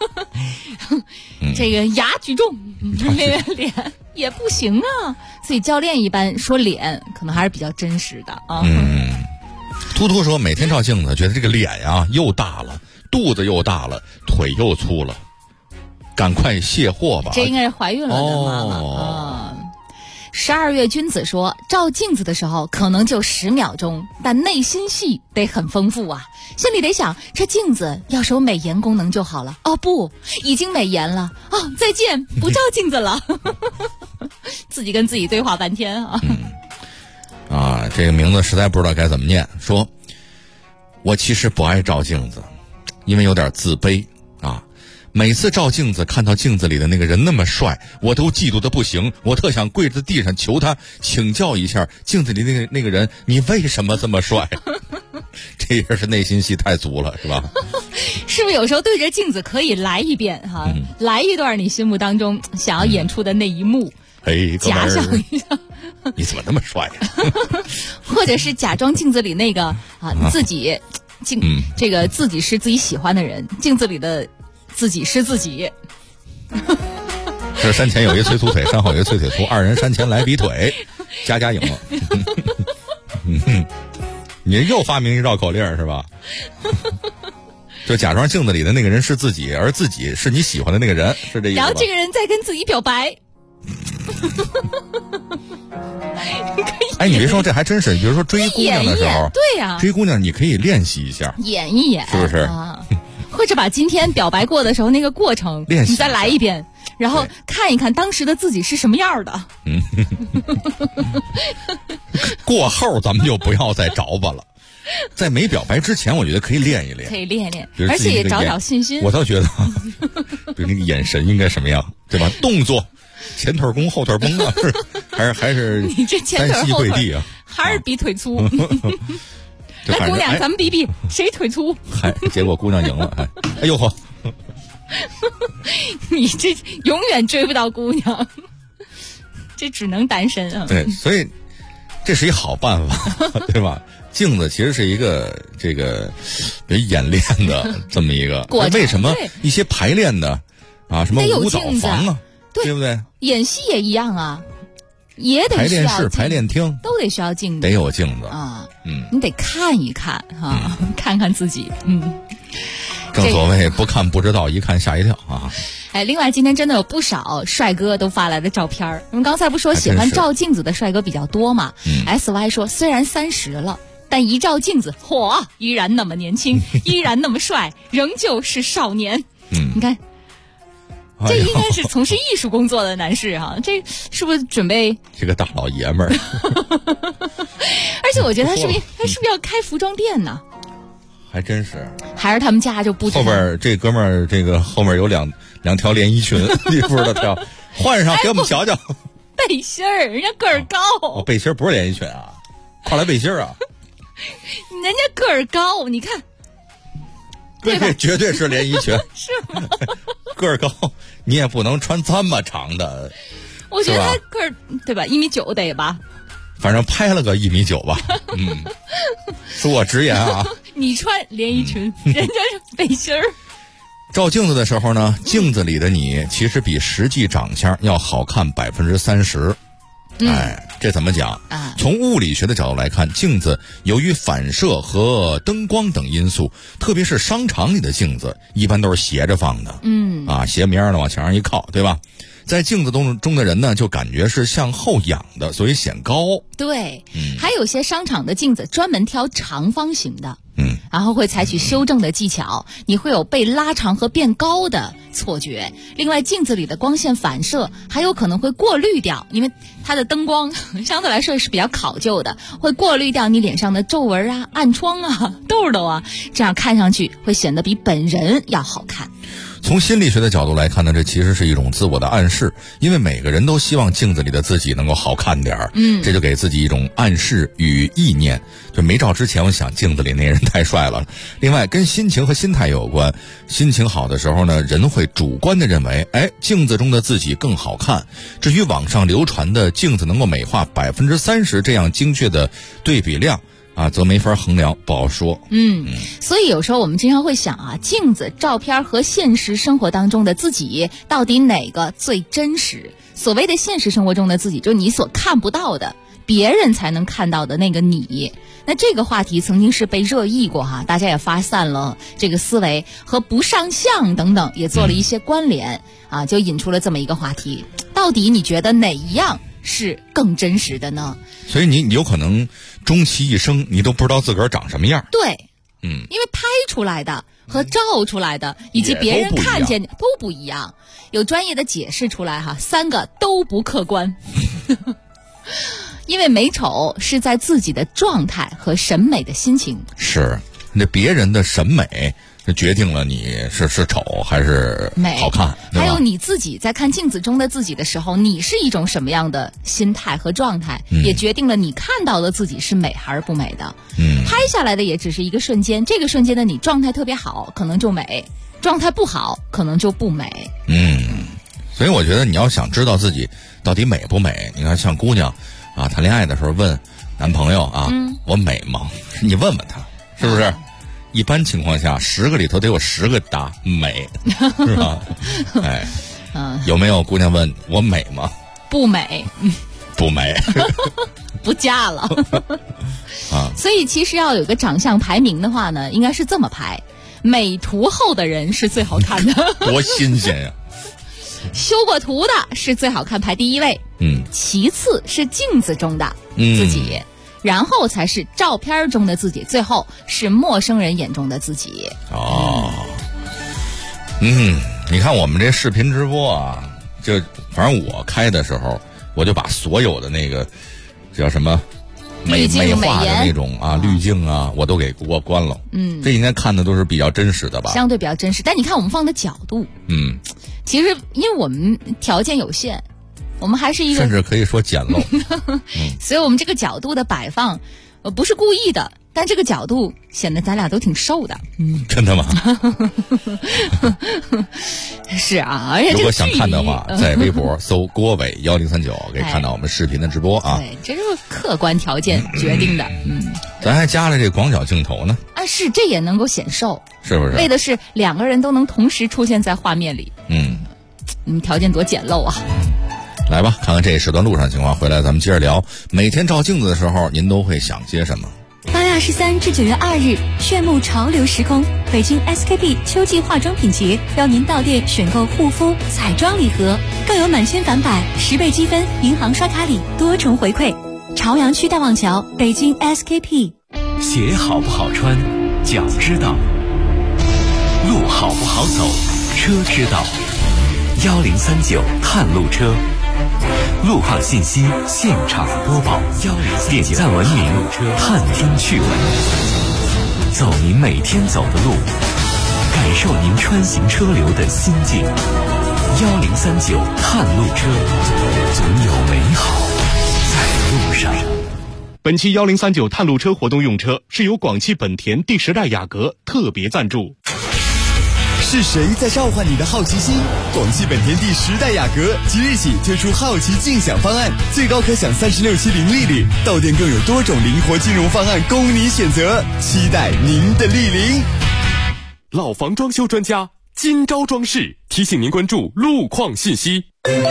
这个牙举重，脸也不行啊。所以教练一般说脸可能还是比较真实的啊。 突突说每天照镜子，觉得这个脸呀又大了，肚子又大了，腿又粗了，赶快卸货吧。 这应该是怀孕了的妈妈。12月君子说，照镜子的时候可能就10秒钟，但内心戏得很丰富啊。心里得想，这镜子要是有美颜功能就好了。不，已经美颜了。再见，不照镜子了。自己跟自己对话半天啊。 这个名字实在不知道该怎么念。说，我其实不爱照镜子，因为有点自卑啊。每次照镜子看到镜子里的那个人那么帅，我都嫉妒的不行，我特想跪在地上求他请教一下镜子里那个人，你为什么这么帅？这也是内心戏太足了，是吧？ 是不是有时候对着镜子可以来一遍来一段你心目当中想要演出的那一幕？假想一下， 你怎么那么帅呀？ 或者是假装镜子里那个自己这个自己是自己喜欢的人，镜子里的自己是自己。 这山前有一催粗腿，山后有一催腿粗，二人山前来比腿，家赢了。你又发明一绕口令是吧？就假装镜子里的那个人是自己，而自己是你喜欢的那个人，是这意思吧？ 然后这个人再跟自己表白。 你别说，这还真是。比如说追姑娘的时候， 对呀， 追姑娘你可以练习一下， 演一演， 是不是？ 或者把今天表白过的时候那个过程练习，你再来一遍，然后看一看当时的自己是什么样的。 过后咱们就不要再找吧了。 在没表白之前，我觉得可以练一练， 可以练一练，而且也找找信心。 我倒觉得，就那个眼神应该什么样，对吧？动作，前腿弓后腿绷啊，还是你这前腿后腿啊， 还是比腿粗。来，姑娘，咱们比比谁腿粗。 结果姑娘赢了，哎呦呵， 你这永远追不到姑娘，这只能单身啊。 对，所以这是一好办法，对吧？镜子其实是一个这个比较演练的这么一个。为什么一些排练的啊，什么舞蹈房啊，对不对？ 演戏也一样啊。也得排练室、排练厅都得需要镜子， 得有镜子啊。你得看一看啊，看看自己。 正所谓不看不知道，一看吓一跳啊。 另外今天真的有不少帅哥都发来的照片。我们刚才不说喜欢照镜子的帅哥比较多嘛？SY 说虽然30了，但一照镜子，嚯，依然那么年轻，依然那么帅，仍旧是少年。你看。这应该是从事艺术工作的男士哈，这是不是准备这个大老爷们儿？ 而且我觉得他是不是要开服装店呢？ 还真是， 还是他们家就布置后边这哥们儿这个后面有两条连衣裙，你不知道跳，换上给我们瞧瞧。 背心儿，人家个儿高。 背心儿不是连衣裙啊，跨栏背心儿啊。 人家个儿高，你看。 对，绝对是连衣裙。 是吗？ 个儿高，你也不能穿这么长的。 我觉得他个儿对吧，1.9米得吧。 反正拍了个1.9米吧。恕我直言啊。 你穿连衣裙，人家是背心儿。 照镜子的时候呢，镜子里的你其实比实际长相要好看30%。这怎么讲啊？从物理学的角度来看，镜子由于反射和灯光等因素，特别是商场里的镜子，一般都是斜着放的。斜面的往墙上一靠，对吧？在镜子中的人呢，就感觉是向后仰的，所以显高。 对，还有些商场的镜子专门挑长方形的。然后会采取修正的技巧，你会有被拉长和变高的错觉。另外，镜子里的光线反射还有可能会过滤掉，因为它的灯光相对来说是比较考究的，会过滤掉你脸上的皱纹啊、暗疮啊、痘痘啊，这样看上去会显得比本人要好看。 从心理学的角度来看呢，这其实是一种自我的暗示，因为每个人都希望镜子里的自己能够好看点儿。这就给自己一种暗示与意念。就没照之前，我想镜子里那人太帅了。另外，跟心情和心态有关。心情好的时候呢，人会主观的认为，镜子中的自己更好看。至于网上流传的镜子能够美化30%这样精确的对比量啊，则没法衡量，不好说。 所以有时候我们经常会想啊，镜子照片和现实生活当中的自己到底哪个最真实？所谓的现实生活中的自己，就是你所看不到的，别人才能看到的那个你。那这个话题曾经是被热议过哈，大家也发散了这个思维，和不上相等等也做了一些关联啊，就引出了这么一个话题。到底你觉得哪一样是更真实的呢？ 所以你有可能终其一生你都不知道自个儿长什么样。 对，因为拍出来的和照出来的以及别人看见都不一样。有专业的解释出来哈，3个都不客观。因为美丑是在自己的状态和审美的心情。 是，那别人的审美决定了你是丑还是好看， 还有你自己在看镜子中的自己的时候，你是一种什么样的心态和状态，也决定了你看到的自己是美还是不美的。拍下来的也只是一个瞬间，这个瞬间的你状态特别好，可能就美；状态不好，可能就不美。 所以我觉得你要想知道自己到底美不美，你看像姑娘啊，谈恋爱的时候问男朋友啊，我美吗？你问问他，是不是？一般情况下，10个里头得有10个答美，是吧？有没有姑娘问我美吗？ 不美， 不美， 不嫁了。所以其实要有个长相排名的话呢，应该是这么排：美图后的人是最好看的， 多新鲜呀！ 修过图的是最好看，排第1位。其次是镜子中的自己。然后才是照片中的自己，最后是陌生人眼中的自己。 你看我们这视频直播啊，就反正我开的时候，我就把所有的那个叫什么美化的那种啊，滤镜啊，我都给关了。这应该看的都是比较真实的吧？ 相对比较真实，但你看我们放的角度，其实因为我们条件有限，我们还是一个甚至可以说简陋， 所以我们这个角度的摆放，不是故意的，但这个角度显得咱俩都挺瘦的。 真的吗？ 是啊，而且如果想看的话，在微博搜郭伟1039，可以看到我们视频的直播啊。 对，这就是客观条件决定的。 咱还加了这广角镜头呢。 啊，是，这也能够显瘦， 是不是？ 为的是两个人都能同时出现在画面里。条件多简陋啊！ 来吧，看看这一时段路上情况，回来咱们接着聊。每天照镜子的时候，您都会想些什么 ？8月23至9月2日，炫目潮流时空，北京 SKP 秋季化妆品节，邀您到店选购护肤、彩妆礼盒，更有满千返百、10倍积分、银行刷卡礼多重回馈。朝阳区大望桥，北京 SKP。 鞋好不好穿，脚知道；路好不好走，车知道。1039探路车，路况信息现场播报，点赞文明，探听趣闻，走您每天走的路，感受您穿行车流的心境。1039探路车，总有美好在路上。 本期1039探路车活动用车是由广汽本田第10代雅阁特别赞助。 是谁在召唤你的好奇心？广汽本田第10代雅阁即日起推出好奇竞享方案，最高可享36期零利率，到店更有多种灵活金融方案供你选择，期待您的莅临。 老房装修专家金招装饰提醒您关注路况信息。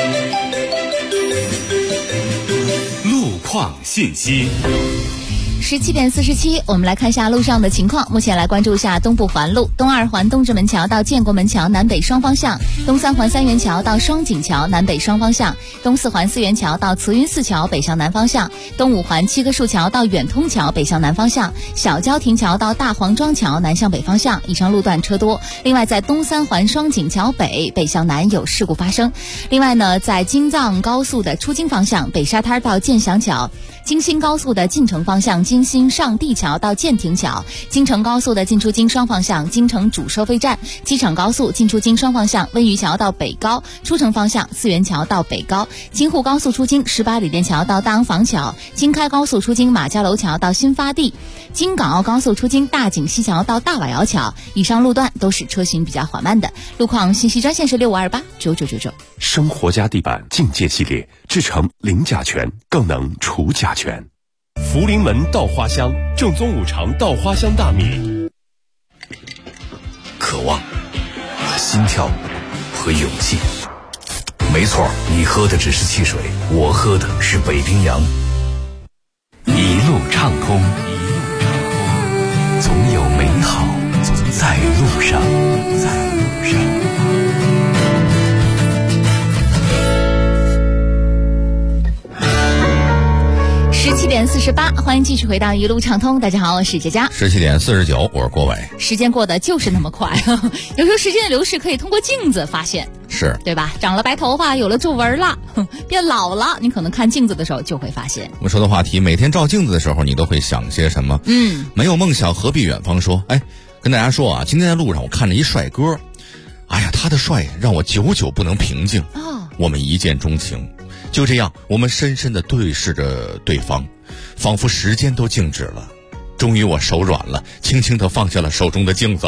路况信息。 17点47，我们来看一下路上的情况。目前来关注一下东部环路，东2环东直门桥到建国门桥南北双方向，东3环三元桥到双井桥南北双方向，东4环四元桥到慈云寺桥北向南方向，东5环七棵树桥到远通桥北向南方向，小郊亭桥到大黄庄桥南向北方向，以上路段车多。另外在东3环双井桥北向南有事故发生。另外呢，在京藏高速的出京方向，北沙滩到建祥桥，京新高速的进城方向，京新上地桥到建亭桥，京承高速的进出京双方向，京承主收费站，机场高速进出京双方向，温榆桥到北高，出城方向四元桥到北高，京沪高速出京18里店桥到大安坊桥，京开高速出京马家楼桥到新发地，京港澳高速出京大井西桥到大瓦窑桥，以上路段都是车行比较缓慢的。路况信息专线是65289999。 生活家地板境界系列，制成零甲醛，更能除甲醛。福临门稻花香，正宗五常稻花香大米。 渴望和心跳和勇气，没错，你喝的只是汽水，我喝的是北冰洋。一路畅通，总有美好在路上，在路上。 17点48，欢迎继续回到一路畅通。大家好，我是佳佳。 17点49，我是郭伟。 时间过得就是那么快，有时候时间的流逝可以通过镜子发现， 是对吧？长了白头发，有了皱纹了，变老了，你可能看镜子的时候就会发现。 我们说的话题，每天照镜子的时候，你都会想些什么？没有梦想何必远方说。跟大家说啊，今天在路上我看着一帅哥，哎呀，他的帅让我久久不能平静。我们一见钟情。就这样，我们深深地对视着对方，仿佛时间都静止了。终于我手软了，轻轻地放下了手中的镜子。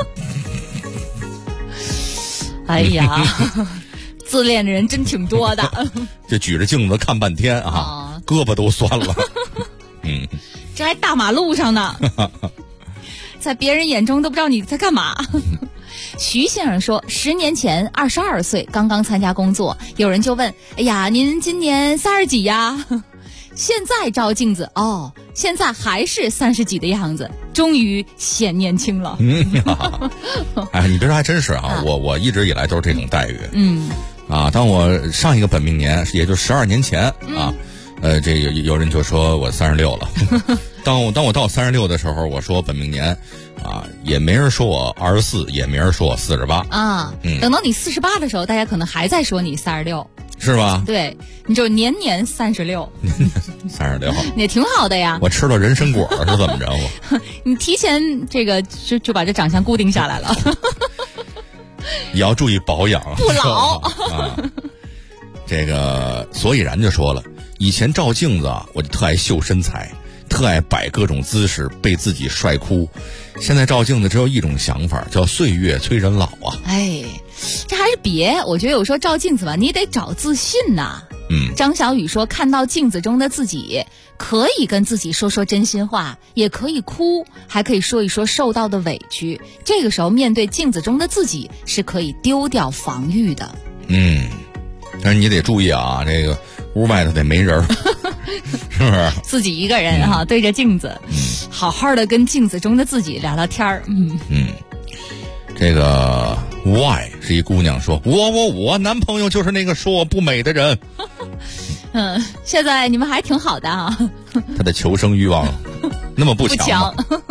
哎呀，自恋的人真挺多的。 就举着镜子看半天啊，胳膊都酸了。 这还大马路上呢，在别人眼中都不知道你在干嘛。徐先生说，10年前22岁，刚刚参加工作，有人就问：“哎呀，您今年30几呀？”现在照镜子，现在还是30几的样子，终于显年轻了。 你别说，还真是啊！我一直以来都是这种待遇。当我上一个本命年，也就12年前啊，这有人就说我36了。当我到36的时候，我说本命年。也没人说我24，也没人说我48 啊。等到你48的时候，大家可能还在说你36。 是吧？ 对，你就年年36，也挺好的呀。 我吃了人参果是怎么着？ 你提前这个就把这长相固定下来了。 也要注意保养， 不老啊。这个所以然就说了，以前照镜子我就特爱秀身材，特爱摆各种姿势，被自己帅哭。现在照镜子只有一种想法，叫岁月催人老啊。 哎，这还是别，我觉得有时候照镜子吧，你得找自信呐。张小雨说，看到镜子中的自己，可以跟自己说说真心话，也可以哭，还可以说一说受到的委屈。这个时候面对镜子中的自己，是可以丢掉防御的。 但是你得注意啊，这个屋外头得没人是不是？ 自己一个人哈，对着镜子，好好的跟镜子中的自己聊聊天儿。 这个 Y 是一姑娘说，我男朋友就是那个说我不美的人。 现在你们还挺好的啊。 他的求生欲望那么不强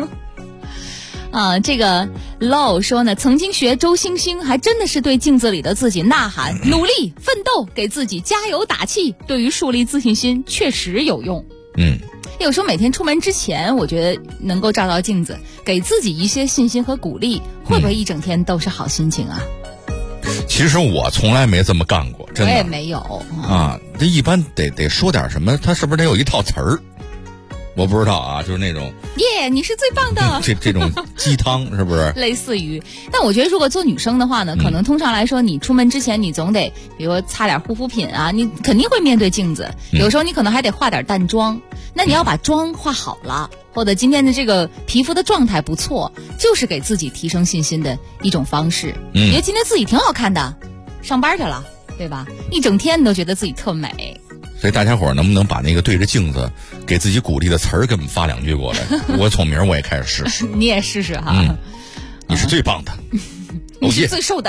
这个 Low 说呢，曾经学周星星，还真的是对镜子里的自己呐喊，努力奋斗，给自己加油打气，对于树立自信心确实有用。有时候每天出门之前，我觉得能够照照镜子，给自己一些信心和鼓励，会不会一整天都是好心情啊？ 其实我从来没这么干过，真的。 我也没有啊。这一般得说点什么，他是不是得有一套词儿？我不知道啊，就是那种你是最棒的这种鸡汤是不是？ 类似于，但我觉得如果做女生的话呢，可能通常来说，你出门之前你总得，比如擦点护肤品啊，你肯定会面对镜子，有时候你可能还得化点淡妆。那你要把妆化好了，或者今天的这个皮肤的状态不错，就是给自己提升信心的一种方式。因为今天自己挺好看的，上班去了，对吧？一整天你都觉得自己特美。 所以大家伙能不能把那个对着镜子给自己鼓励的词儿给我们发2句过来？我从明儿我也开始试试。 你也试试哈。 你是最棒的， 你是最瘦的。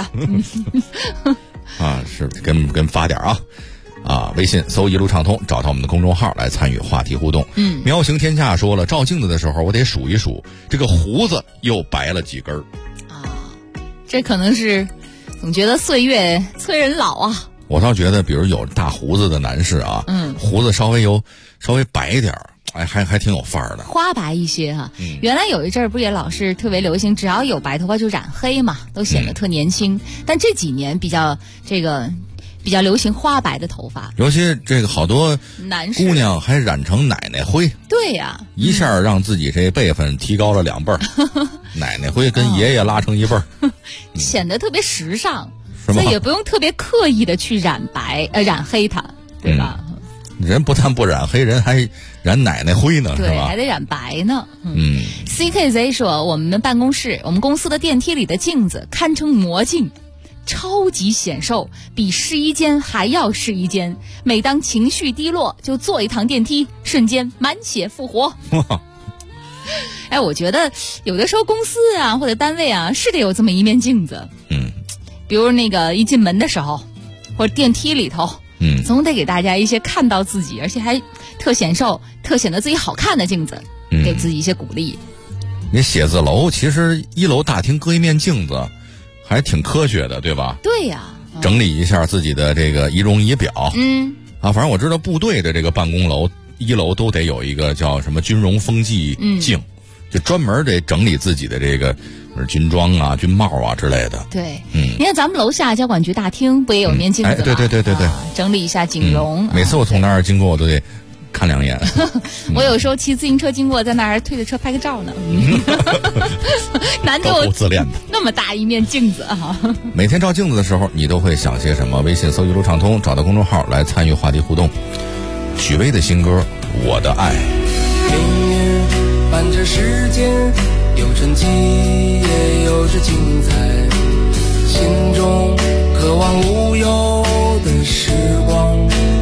是跟发点微信搜一路畅通，找到我们的公众号来参与话题互动。喵行天下说了，照镜子的时候我得数一数这个胡子又白了几根这可能是总觉得岁月催人老啊。 我倒觉得，比如有大胡子的男士啊，胡子稍微白一点，还挺有范儿的， 花白一些哈。原来有一阵儿不也老是特别流行，只要有白头发就染黑嘛，都显得特年轻。但这几年比较流行花白的头发， 尤其这个好多男士姑娘还染成奶奶灰。 对呀， 一下让自己这辈分提高了2辈儿，奶奶灰跟爷爷拉成一辈儿， 显得特别时尚。所以也不用特别刻意的去染黑它，对吧？ 人不但不染黑，人还染奶奶灰呢， 对， 是吧？ 还得染白呢。CKZ 说，我们公司的电梯里的镜子堪称魔镜，超级显瘦，比试衣间还要试衣间。每当情绪低落，就坐一趟电梯，瞬间满血复活。我觉得有的时候公司啊或者单位啊是得有这么一面镜子。比如那个一进门的时候，或者电梯里头，总得给大家一些看到自己，而且还特显瘦、特显得自己好看的镜子，给自己一些鼓励。 你写字楼其实1楼大厅搁一面镜子，还挺科学的，对吧？ 对呀， 整理一下自己的这个仪容仪表。反正我知道部队的这个办公楼1楼都得有一个叫什么军容风纪镜，就专门得整理自己的这个军装啊、军帽啊之类的。 对，你看咱们楼下交管局大厅不也有面镜子吗？ 对， 整理一下景容。 每次我从那儿经过，我都得看2眼。 我有时候骑自行车经过，在那儿推着车拍个照呢。难得我自恋的那么大一面镜子哈。 每天照镜子的时候，你都会想些什么？微信搜一路畅通，找到公众号来参与话题互动。许巍的新歌《我的爱》。 命运伴着时间，有沉寂也有着精彩，心中渴望无忧的时光，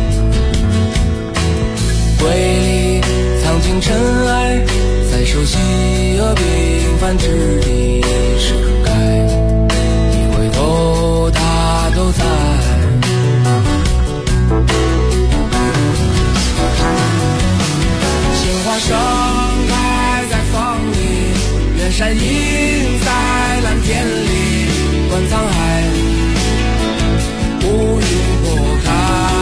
回忆藏进尘埃，在熟悉和平凡之地是该，一回头它都在。鲜花盛开在风里，远山映在蓝天里，观沧海，乌云破开。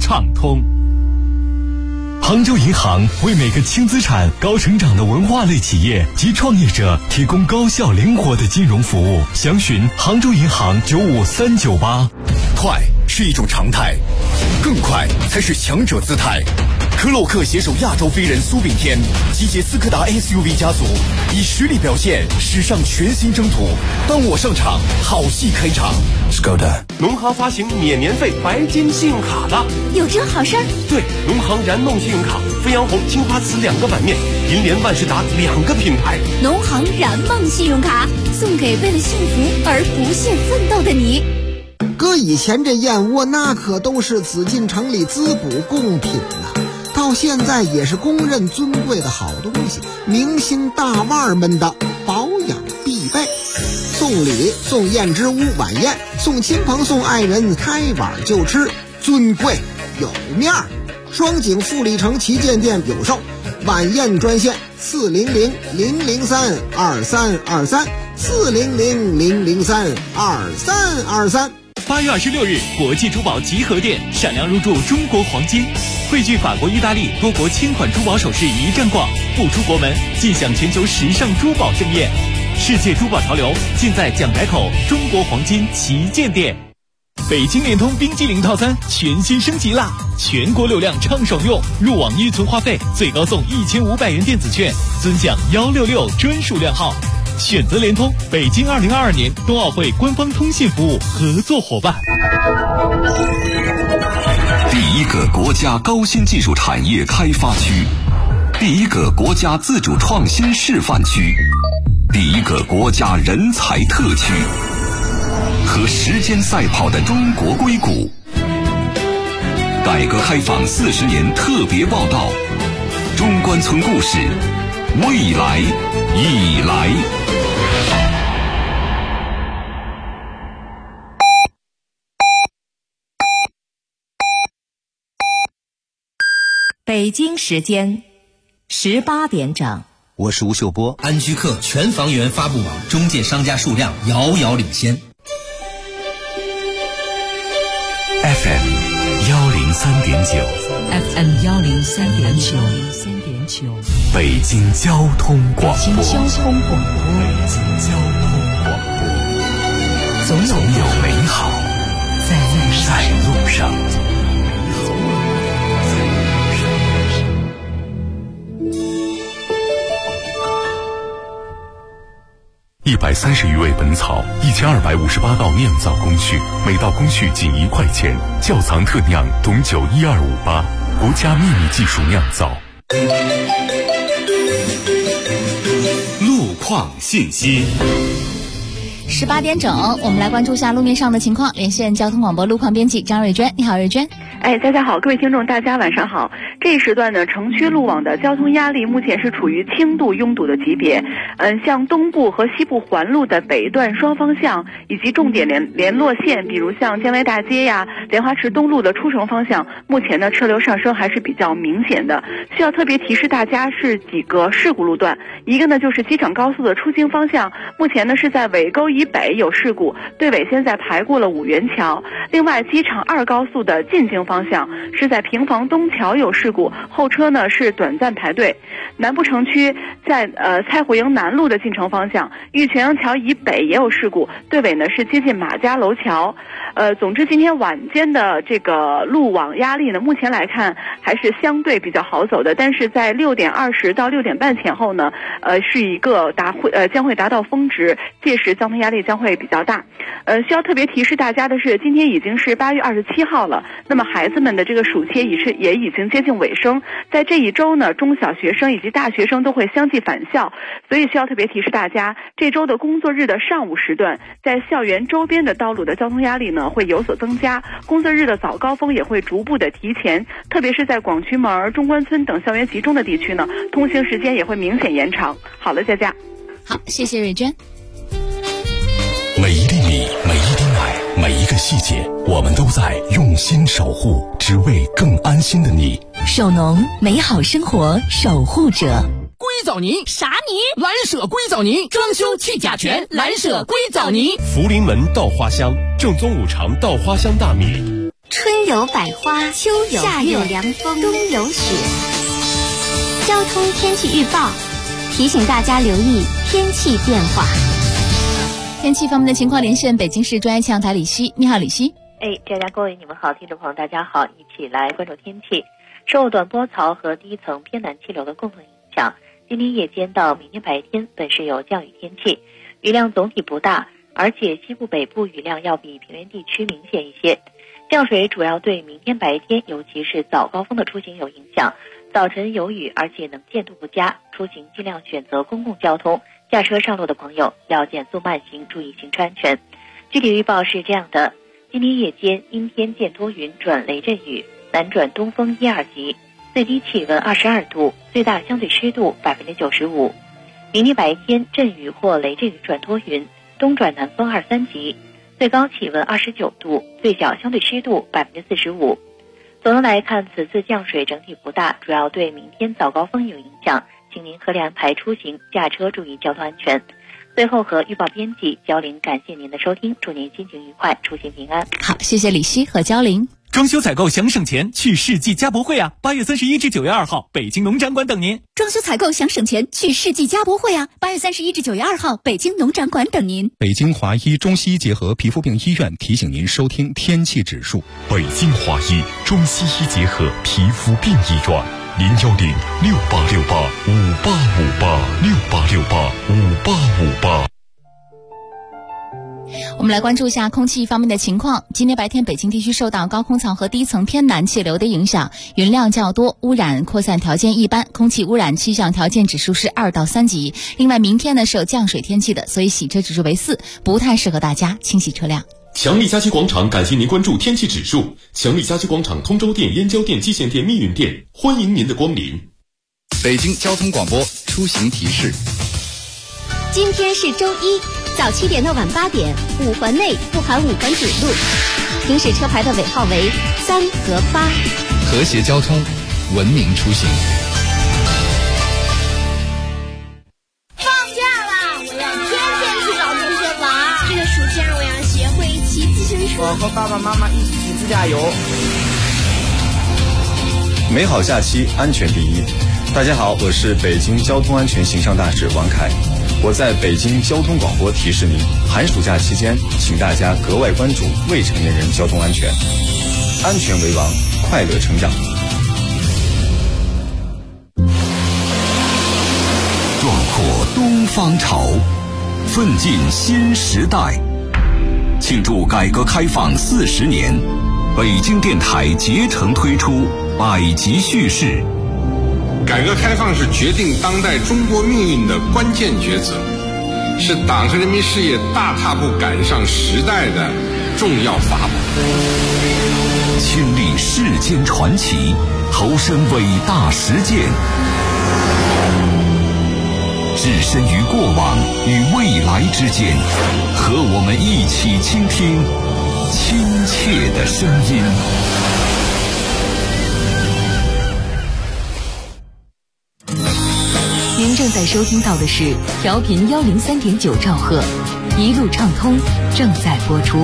畅通。杭州银行为每个轻资产、高成长的文化类企业及创业者提供高效灵活的金融服务。详询杭州银行95398。 快是一种常态，更快才是强者姿态。科洛克携手亚洲飞人苏炳添，集结斯柯达 SUV 家族，以实力表现驶上全新征途。当我上场，好戏开场。Skoda 农行发行免年费白金信用卡了， 有这好事儿？ 对，农行燃梦信用卡，飞扬红、青花瓷2个版面，银联万事达2个品牌。 农行燃梦信用卡送给为了幸福而不懈奋斗的你。 搁以前这燕窝那可都是紫禁城里滋补贡品呐，到现在也是公认尊贵的好东西，明星大腕们的保养必备。送礼送燕之屋晚宴，送亲朋送爱人开碗就吃，尊贵有面儿。双井富力城旗舰店有售，晚宴专线400-003-2323，400-003-2323。 8月26日，国际珠宝集合店闪亮入驻中国黄金，汇聚法国、意大利多国千款珠宝首饰一站逛，不出国门尽享全球时尚珠宝盛宴。世界珠宝潮流尽在蒋改口中国黄金旗舰店。北京联通冰激凌套餐全新升级啦！全国流量畅爽用，入网预存话费最高送1500元电子券，尊享166专属量号。选择联通，北京2022年冬奥会官方通信服务合作伙伴。 第一个国家高新技术产业开发区，第一个国家自主创新示范区，第一个国家人才特区，和时间赛跑的中国硅谷。改革开放40年特别报道，中关村故事，未来已来。 北京时间18点整。 我是吴秀波。安居客全房源发布网中介商家数量遥遥领先。 FM 103.9 FM 103.9 北京交通广播。 北京交通广播。总有美好在路上。130余味本草，1258道酿造工序，每道工序仅1块钱。窖藏特酿董酒12588，国家秘密技术酿造。 路况信息。 18点整，我们来关注一下路面上的情况。连线交通广播路况编辑张瑞娟，你好，瑞娟。 大家好，各位听众，大家晚上好。这一时段呢，城区路网的交通压力目前是处于轻度拥堵的级别。像东部和西部环路的北段双方向以及重点联络线，比如像建外大街呀、莲花池东路的出城方向，目前呢车流上升还是比较明显的。需要特别提示大家是几个事故路段，一个呢就是机场高速的出京方向，目前呢是在尾沟以北有事故，队尾现在排过了五元桥。另外，机场2高速的进京方向是在平房东桥有事故，后车呢是短暂排队。南部城区在蔡虎营南路的进城方向，玉泉洋桥以北也有事故，队尾呢是接近马家楼桥。总之今天晚间的这个路网压力呢，目前来看还是相对比较好走的，但是在6点20到6点半前后呢，是一个将会达到峰值，届时交通压力将会比较大。需要特别提示大家的是，今天已经是8月27号了，那么孩子们的这个暑期也已经接近尾声，在这一周呢，中小学生以及大学生都会相继返校，所以需要特别提示大家，这周的工作日的上午时段，在校园周边的道路的交通压力呢会有所增加，工作日的早高峰也会逐步的提前，特别是在广渠门、中关村等校园集中的地区呢，通行时间也会明显延长。好了，佳佳。 好，谢谢瑞娟。 每一粒米，每一滴奶，每一个细节，我们都在用心守护，只为更安心的你。 首农，美好生活守护者。 硅藻泥啥泥？蓝舍硅藻泥，装修去甲醛，蓝舍硅藻泥。 福临门稻花香，正宗五常稻花香大米。 春有百花，秋有夏有凉风，冬有雪。交通天气预报提醒大家留意天气变化。 天气方面的情况，连线北京市专业气象台李希。你好，李希。 大家各位你们好，听众朋友大家好，一起来关注天气。受短波槽和低层偏南气流的共同影响，今天夜间到明天白天本是有降雨天气，雨量总体不大，而且西部北部雨量要比平原地区明显一些。降水主要对明天白天尤其是早高峰的出行有影响，早晨有雨，而且能见度不佳，出行尽量选择公共交通，驾车上路的朋友要减速慢行，注意行车安全。具体预报是这样的，今天夜间阴天见多云转雷阵雨，南转东风1、2级，最低气温22度，最大相对湿度95%。明天白天阵雨或雷阵雨转多云，东转南风2、3级，最高气温29度，最小相对湿度45%。总的来看，此次降水整体不大，主要对明天早高峰有影响，请您衡量台出行，驾车注意交通安全。最后和预报编辑焦玲感谢您的收听，祝您心情愉快，出行平安。 好，谢谢李希和焦玲。 装修采购想省钱，去世纪家博会啊！8月31至9月2号，北京农展馆等您。 装修采购想省钱，去世纪家博会啊！8月31至9月2号，北京农展馆等您。 北京华医中西医结合皮肤病医院提醒您收听天气指数。 北京华医中西医结合皮肤病医院，0106868585858，68685858。 我们来关注一下空气方面的情况。今天白天，北京地区受到高空槽和低层偏南气流的影响，云量较多，污染扩散条件一般，空气污染气象条件指数是2到3级。另外，明天呢是有降水天气的，所以洗车指数为4，不太适合大家清洗车辆。 强力家居广场感谢您关注天气指数。强力家居广场通州店、燕郊店、蓟县店、密云店，欢迎您的光临。 北京交通广播出行提示： 今天是周一，早7点到晚8点，5环内不含5环主路，行驶车牌的尾号为3和8。 和谐交通，文明出行。 放假啦！我要天天去找同学玩。这个暑假我要学会骑自行车。 我和爸爸妈妈一起去自驾游。 美好假期，安全第一。大家好，我是北京交通安全形象大使王凯。我在北京交通广播提示您，寒暑假期间，请大家格外关注未成年人交通安全，安全为王，快乐成长。 壮阔东方潮，奋进新时代。庆祝改革开放40年，北京电台竭诚推出百集叙事。 改革开放是决定当代中国命运的关键抉择，是党和人民事业大踏步赶上时代的重要法宝。 亲历世间传奇，投身伟大实践，置身于过往与未来之间，和我们一起倾听亲切的声音。 您正在收听到的是调频103.9兆赫，一路畅通正在播出。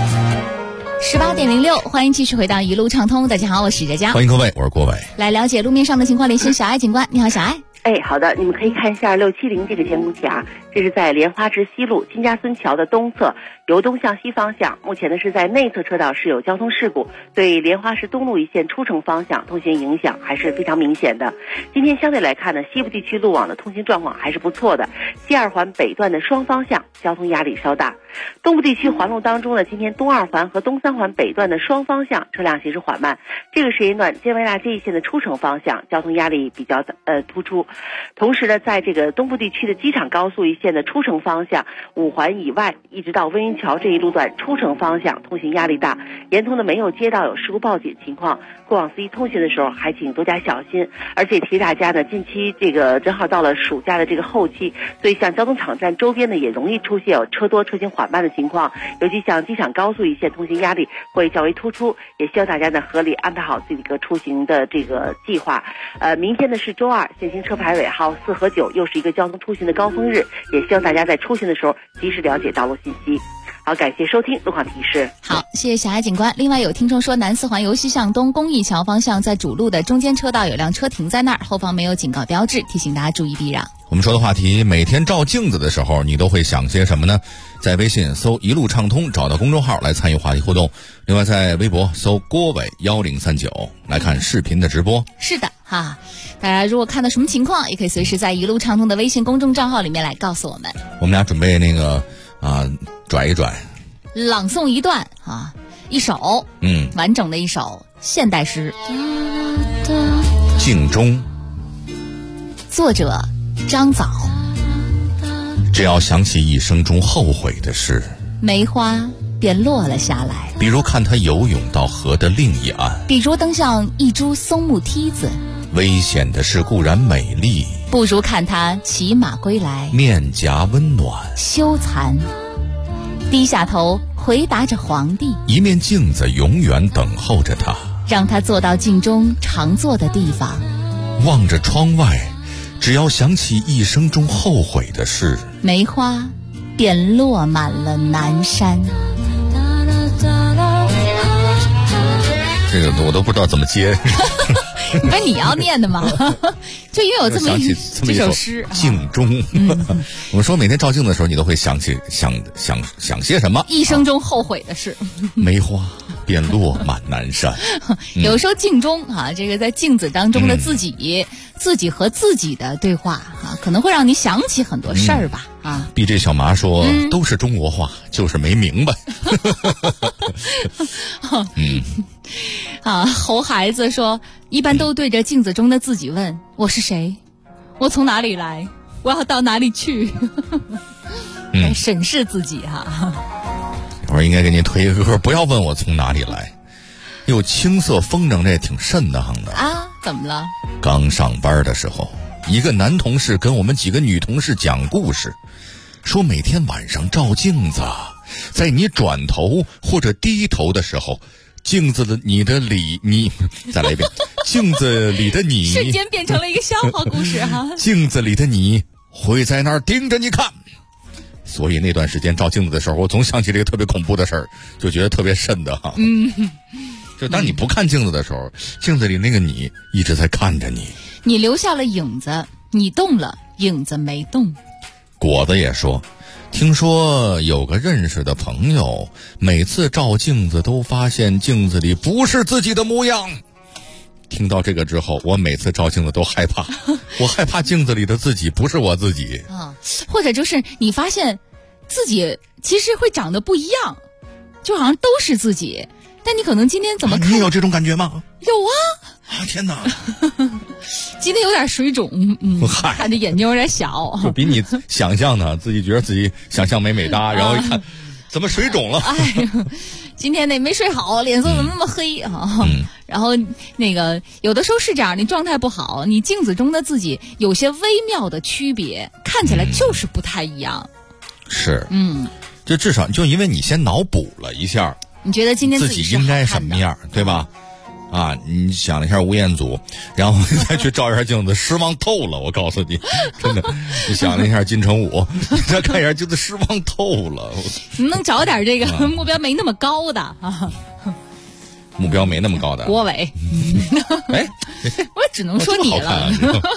18.06，欢迎继续回到一路畅通。大家好，我是佳佳， 欢迎各位，我是郭伟。 来了解路面上的情况，连线小艾警官。你好，小艾。 好的，你们可以看一下670这个天空条，这是在莲花直西路金家孙桥的东侧，由东向西方向，目前呢是在内侧车道是有交通事故，对莲花市东路一线出城方向通行影响还是非常明显的。今天相对来看呢，西部地区路网的通行状况还是不错的，西2环北段的双方向交通压力稍大。东部地区环路当中呢，今天东2环和东3环北段的双方向车辆行驶缓慢，这个时间段建外大街一线的出城方向交通压力比较突出。同时呢，在这个东部地区的机场高速一线的出城方向5环以外一直到温榆桥这一路段出城方向通行压力大，沿途呢没有接到有事故报警情况，过往司机通行的时候还请多加小心。而且提示大家呢，近期这个正好到了暑假的这个后期，所以像交通场站周边呢也容易出现有车多车行缓慢的情况，尤其像机场高速一线通行压力会较为突出，也希望大家呢合理安排好自己一个出行的这个计划。明天呢是周2，限行车牌尾号4和9，又是一个交通出行的高峰日，也希望大家在出行的时候及时了解道路信息。 好，感谢收听路况提示。 好，谢谢小爱警官。另外有听众说，南四环由西向东公益桥方向在主路的中间车道有辆车停在那儿，后方没有警告标志，提醒大家注意避让。 我们说的话题，每天照镜子的时候你都会想些什么呢？在微信搜一路畅通，找到公众号来参与话题互动。另外在微博搜郭伟1039来看视频的直播。 是的哈，大家如果看到什么情况，也可以随时在一路畅通的微信公众账号里面来告诉我们。 我们俩准备那个拽一拽， 朗诵一段一首完整的一首现代诗。 镜中， 作者张枣。 只要想起一生中后悔的事， 梅花便落了下来。 比如看他游泳到河的另一岸， 比如登上一株松木梯子。 危险的事固然美丽， 不如看他骑马归来， 面颊温暖， 羞惭，低下头回答着皇帝。 一面镜子永远等候着他， 让他坐到镜中常坐的地方， 望着窗外，只要想起一生中后悔的事， 梅花便落满了南山。 这个我都不知道怎么接。 不是你要念的吗？就因为有这么一首诗《 镜中》。我们说每天照镜子的时候，你都会想起想些什么？ 一生中后悔的事。 梅花便落满南山。 有时候镜中这个在镜子当中的自己和自己的对话可能会让你想起很多事儿吧。 BJ 小麻说，都是中国话，就是没明白。 猴孩子说，一般都对着镜子中的自己问，我是谁？我从哪里来？我要到哪里去？审视自己一会儿应该给你推一个歌，不要问我从哪里来。有青涩风筝，这挺瘆得慌的怎么了？ 刚上班的时候，一个男同事跟我们几个女同事讲故事，说每天晚上照镜子，在你转头或者低头的时候，镜子的你再来一遍，镜子里的你瞬间变成了一个笑话故事镜子里的你会在那儿盯着你看。所以那段时间照镜子的时候，我总想起这个特别恐怖的事儿，就觉得特别瘆得慌。就当你不看镜子的时候，镜子里那个你一直在看着你， 你留下了影子，你动了，影子没动。 果子也说，听说有个认识的朋友，每次照镜子都发现镜子里不是自己的模样。听到这个之后，我每次照镜子都害怕，我害怕镜子里的自己不是我自己或者就是你发现自己其实会长得不一样，就好像都是自己，但你可能今天怎么看， 你有这种感觉吗？ 有天哪， 今天有点水肿，看着眼睛有点小， 就比你想象的自己觉得自己想象美哒，然后一看怎么水肿了？ 今天没睡好，脸色怎么那么黑然后那个有的时候是这样，你状态不好，你镜子中的自己有些微妙的区别，看起来就是不太一样。 是，就至少就因为你先脑补了一下， 你觉得今天自己应该什么样，对吧？你想了一下吴彦祖，然后你再去照一下镜子，失望透了。我告诉你，真的，你想了一下金城武，你再看一下镜子，失望透了。 你能找点这个目标没那么高的目标没那么高的郭伟。我只能说你了。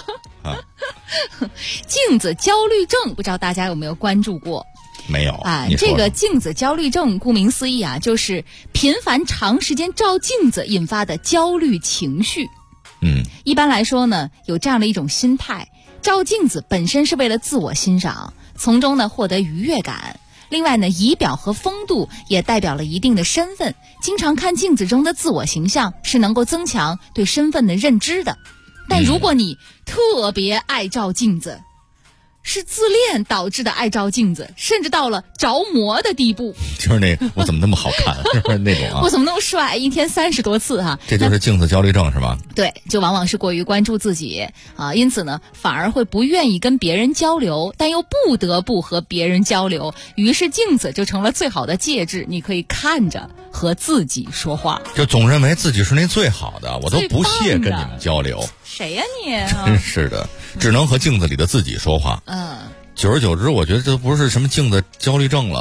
镜子焦虑症，不知道大家有没有关注过？ 没有这个镜子焦虑症顾名思义就是频繁长时间照镜子引发的焦虑情绪。一般来说呢，有这样的一种心态，照镜子本身是为了自我欣赏，从中呢获得愉悦感。另外呢，仪表和风度也代表了一定的身份，经常看镜子中的自我形象是能够增强对身份的认知的。但如果你特别爱照镜子，是自恋导致的爱照镜子，甚至到了着魔的地步。 就是我怎么那么好看那种我怎么那么帅，一天30多次这就是镜子焦虑症是吧？ 对，就往往是过于关注自己因此呢反而会不愿意跟别人交流，但又不得不和别人交流，于是镜子就成了最好的介质，你可以看着和自己说话， 就总认为自己是那最好的，我都不屑跟你们交流。 谁呀你真是的，只能和镜子里的自己说话。久而久之，我觉得这不是什么镜子焦虑症了，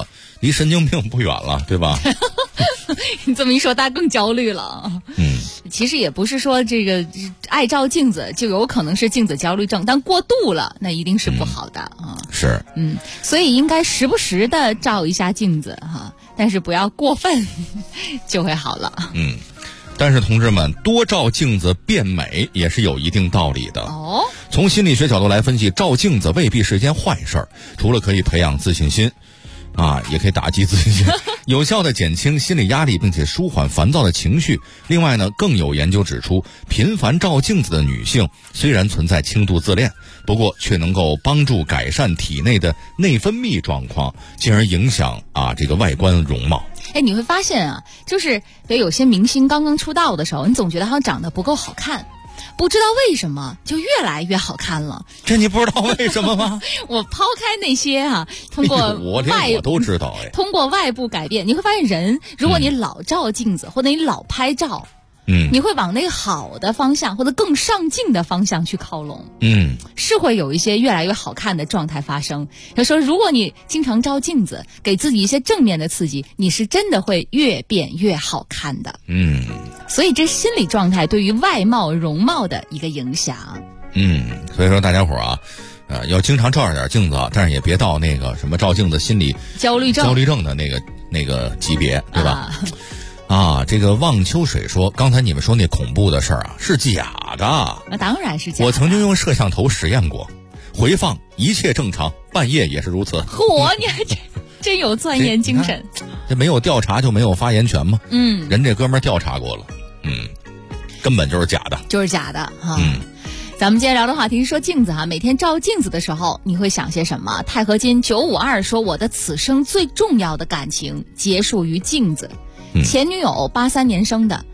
离神经病不远了，对吧？ 你这么一说，大家更焦虑了。其实也不是说这个爱照镜子就有可能是镜子焦虑症，但过度了那一定是不好的啊。 是， 所以应该时不时的照一下镜子哈，但是不要过分，就会好了。 但是同志们，多照镜子变美也是有一定道理的。从心理学角度来分析，照镜子未必是一件坏事儿，除了可以培养自信心也可以打击自信心，有效的减轻心理压力，并且舒缓烦躁的情绪。另外呢，更有研究指出，频繁照镜子的女性虽然存在轻度自恋，不过却能够帮助改善体内的内分泌状况，进而影响这个外观容貌。 你会发现就是比如有些明星刚刚出道的时候，你总觉得他长得不够好看，不知道为什么就越来越好看了。 这你不知道为什么吗？ 我抛开那些通过我都知道通过外部改变，你会发现人，如果你老照镜子，或者你老拍照，你会往那个好的方向或者更上镜的方向去靠拢。是会有一些越来越好看的状态发生。就说如果你经常照镜子，给自己一些正面的刺激，你是真的会越变越好看的。所以这心理状态对于外貌容貌的一个影响。 所以说大家伙要经常照点镜子，但是也别到那个什么照镜子心理焦虑症的那个级别，对吧？这个望秋水说，刚才你们说那恐怖的事儿是假的。 那当然是假的。 我曾经用摄像头实验过，回放一切正常，半夜也是如此。 你还真有钻研精神。 这没有调查就没有发言权吗？人这哥们儿调查过了，根本就是假的， 就是假的哈。咱们今天聊的话题是说镜子每天照镜子的时候你会想些什么？钛合金952说，我的此生最重要的感情结束于镜子。前女友83年生的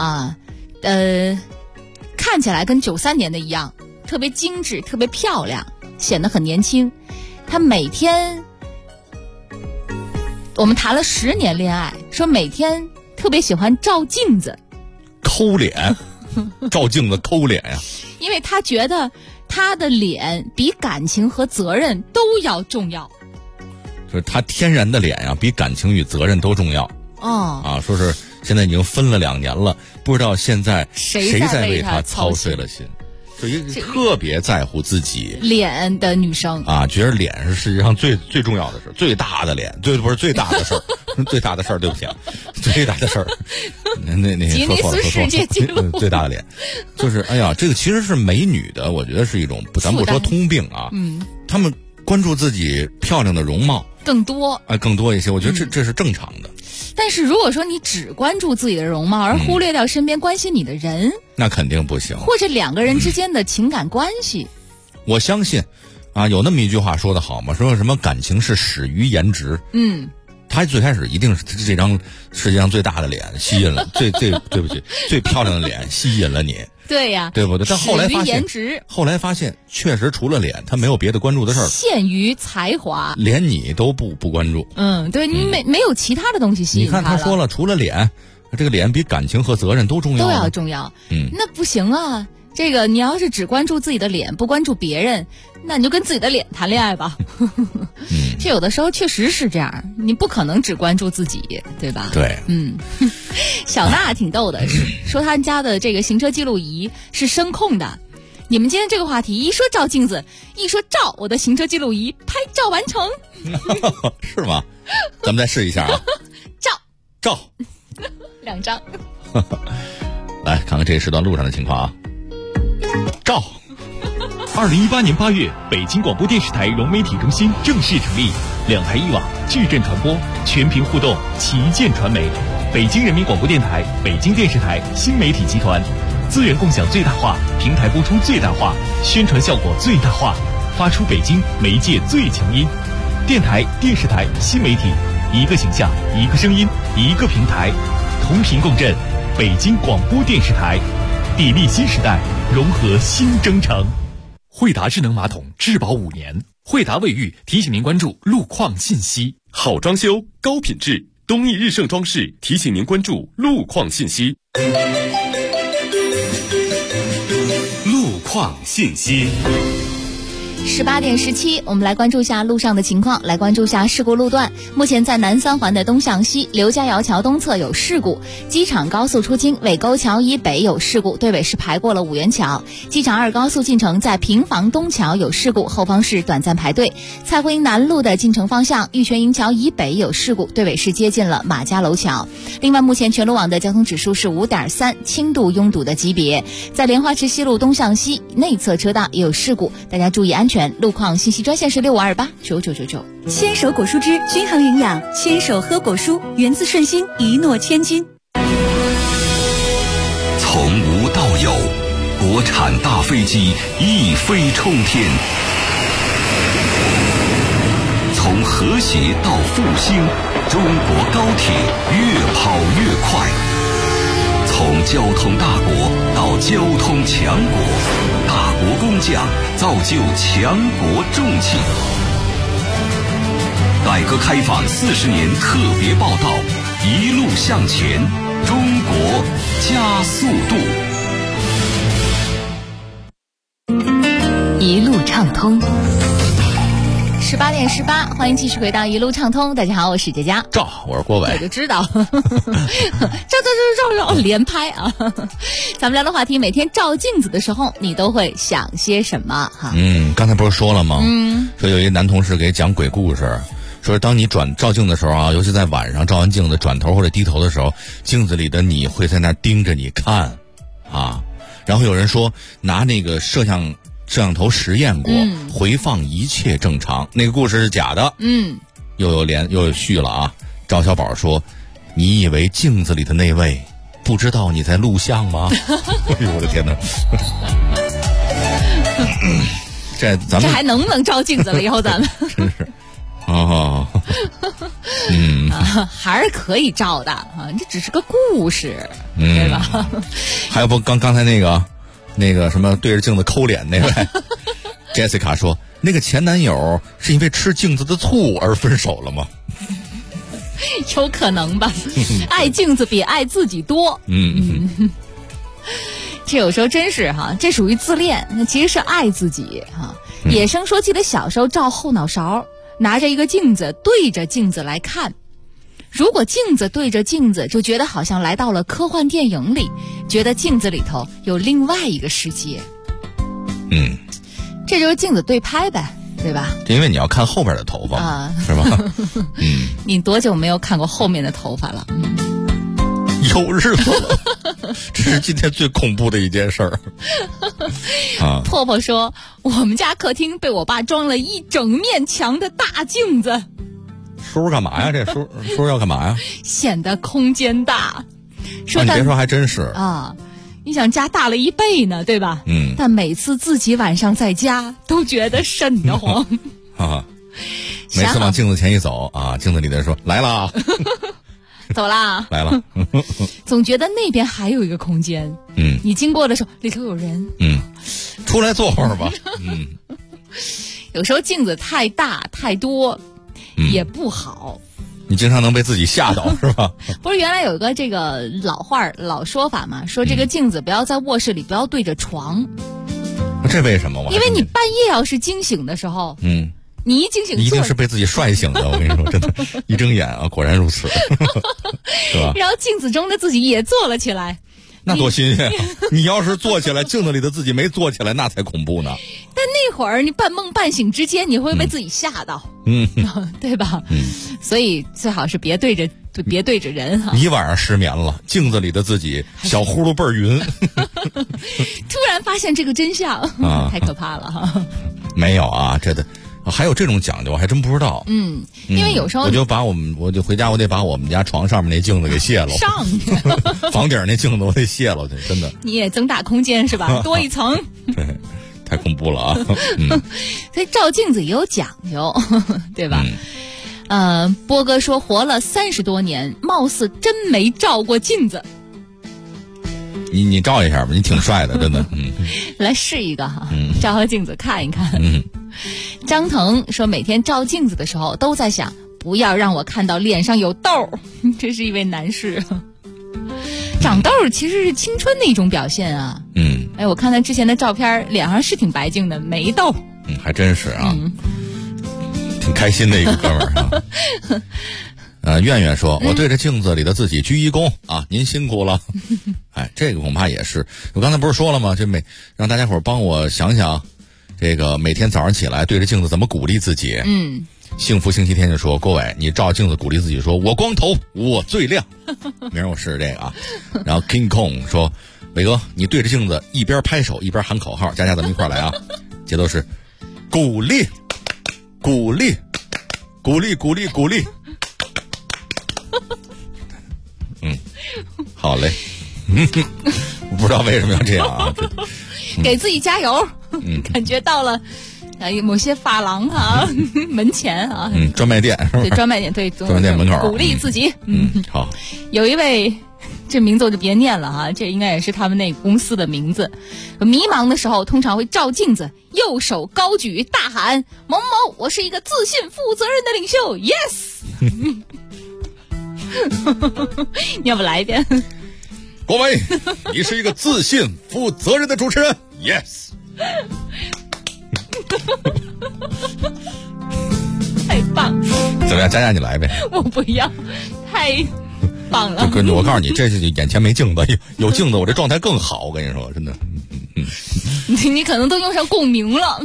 看起来跟93年的一样，特别精致，特别漂亮，显得很年轻。她每天，我们谈了10年恋爱，说每天特别喜欢照镜子抠脸照镜子抠脸呀， 因为她觉得她的脸比感情和责任都要重要， 就是她天然的脸比感情与责任都重要。说是现在已经分了2年了，不知道现在谁在为他操碎了心，就一个特别在乎自己脸的女生觉得脸是世界上最重要的事，最大的脸，不是最大的事儿，最大的事儿，对不起最大的事儿，那吉尼斯世界纪录最大的脸，就是这个其实是美女的，我觉得是一种咱不说通病他们关注自己漂亮的容貌更多一些，我觉得这是正常的。 但是如果说你只关注自己的容貌，而忽略掉身边关心你的人， 那肯定不行。 或者2个人之间的情感关系， 我相信有那么一句话说得好嘛，说什么感情是始于颜值。他最开始一定是这张世界上最大的脸吸引了对不起，最漂亮的脸吸引了你。 对呀， 对不对？但后来发现确实除了脸他没有别的关注的事儿， 限于才华连你都不关注。 对，你没有其他的东西吸引他了。 你看他说了，除了脸，这个脸比感情和责任都重要， 都要重要。那不行啊，这个你要是只关注自己的脸，不关注别人，那你就跟自己的脸谈恋爱吧。这有的时候确实是这样，你不可能只关注自己，对吧？ 对。 小娜挺逗的，说他家的这个行车记录仪是声控的。你们今天这个话题一说照镜子，一说照我的行车记录仪，拍照完成。 是吗？咱们再试一下照 2张。 来看看这一时段路上的情况照。 2018年8月，北京广播电视台融媒体中心正式成立，2台1网，矩阵传播，全屏互动，旗舰传媒。北京人民广播电台、北京电视台新媒体集团，资源共享最大化，平台播出最大化，宣传效果最大化，发出北京媒介最强音。电台、电视台、新媒体，一个形象，一个声音，一个平台，同频共振。北京广播电视台，砥砺新时代，融合新征程。惠达智能马桶质保5年，惠达卫浴提醒您关注路况信息。 好装修，高品质，东益日盛装饰提醒您关注路况信息。 路况信息。 18点17，我们来关注一下路上的情况，来关注一下事故路段。目前在南三环的东向西刘家窑桥东侧有事故，机场高速出京尾沟桥以北有事故，对尾是排过了五元桥。机场2高速进城在平房东桥有事故，后方是短暂排队。蔡慧营南路的进城方向玉泉营桥以北有事故，对尾是接近了马家楼桥。另外目前全路网的交通指数是 5.3， 轻度拥堵的级别。在莲花池西路东向西内侧车道也有事故，大家注意安全。路况信息专线是65289999。 牵手果蔬汁均衡营养，牵手喝果蔬，源自顺心，一诺千金。 从无到有，国产大飞机一飞冲天；从和谐到复兴，中国高铁越跑越快；从交通大国到交通强国，大国工匠造就强国重器。改革开放40年特别报道，一路向前，中国加速度。一路畅通。 18点18，欢迎继续回到一路畅通。大家好，我是佳佳。 我是郭伟。 我就知道，照连拍啊！咱们聊的话题，每天照镜子的时候，你都会想些什么？哈， 刚才不是说了吗？说有一男同事给讲鬼故事，说当你照镜的时候啊，尤其在晚上照完镜子转头或者低头的时候，镜子里的你会在那盯着你看啊。然后有人说拿那个摄像头实验过，回放一切正常，那个故事是假的。又有续了啊。赵小宝说：“你以为镜子里的那位不知道你在录像吗？”哎呦我的天哪！这还能不能照镜子了？以后咱们真是还是可以照的啊，这只是个故事，对吧？ 还有不刚才那个什么对着镜子抠脸那位Jessica 说，那个前男友是因为吃镜子的醋而分手了吗？ 有可能吧，爱镜子比爱自己多。这有时候真是哈，这属于自恋，那其实是爱自己哈。野生说记得小时候照后脑勺，拿着一个镜子对着镜子来看，如果镜子对着镜子，就觉得好像来到了科幻电影里，觉得镜子里头有另外一个世界。这就是镜子对拍呗，对吧？ 因为你要看后边的头发啊，是吧？ 你多久没有看过后面的头发了？ 有日子了，这是今天最恐怖的一件事儿。 婆婆说，我们家客厅被我爸装了一整面墙的大镜子。 叔干嘛呀？这叔要干嘛呀？ 显得空间大。 你别说，还真是啊！你想家大了1倍呢，对吧？但每次自己晚上在家都觉得瘆得慌。 每次往镜子前一走啊，镜子里的人说来了。 走啦， 来了。 总觉得那边还有一个空间。你经过的时候里头有人。 出来坐会儿吧。 有时候镜子太大太多也不好。 你经常能被自己吓到是吧？ 不是，原来有个这个老说法嘛，说这个镜子不要在卧室里，不要对着床。 这为什么？ 因为你半夜要是惊醒的时候，你一惊醒一定是被自己帅醒的。我跟你说，真的，一睁眼啊，果然如此，是吧？ 然后镜子中的自己也坐了起来， 那多新鲜啊！你要是坐起来，镜子里的自己没坐起来，那才恐怖呢。 但那会儿你半梦半醒之间，你会被自己吓到，对吧？所以最好是别对着人哈。 你晚上失眠了，镜子里的自己小呼噜倍儿匀， 突然发现这个真相太可怕了哈。 没有啊，这的。还有这种讲究，我还真不知道。 因为有时候我就回家，我得把我们家床上面那镜子给卸了， 上去房顶那镜子我得卸了去，真的。 你也增大空间是吧？多一层。 对，太恐怖了啊！ 所以照镜子也有讲究，对吧？波哥说活了30多年，貌似真没照过镜子。 你照一下吧，你挺帅的，真的。 来试一个哈，照个镜子看一看。张腾说，每天照镜子的时候都在想，不要让我看到脸上有痘。这是一位男士。长痘其实是青春的一种表现啊。我看他之前的照片，脸上是挺白净的，没痘。 还真是啊，挺开心的一个哥们儿啊。苑苑说：“我对着镜子里的自己鞠一躬啊，您辛苦了。”哎，这个恐怕也是，我刚才不是说了吗？这让大家伙帮我想想，这个每天早上起来对着镜子怎么鼓励自己。幸福星期天就说：“郭伟，你照镜子鼓励自己说，我光头，我最亮。”明儿我试这个啊。然后 King Kong 说：“伟哥，你对着镜子一边拍手一边喊口号，佳佳咱们一块来啊！节奏是鼓励，鼓励，鼓励，鼓励，鼓励。”好嘞。我不知道为什么要这样啊。 给自己加油。感觉到了。某些发廊啊，门前啊， 专卖店是吧？ 对，专卖店，对， 专卖店门口鼓励自己。 好。 有一位，这名字我就别念了哈，这应该也是他们那个公司的名字。迷茫的时候，通常会照镜子，右手高举，大喊：“某某，我是一个自信、负责任的领袖 ，yes。”你要不来一遍？ 郭伟，你是一个自信、负责任的主持人 ，yes。 太棒了！ 怎么样，佳佳你来呗？ 我不要，太棒了！ 我告诉你，这是眼前没镜子，有镜子我这状态更好。我跟你说，真的。 你可能都用上共鸣了。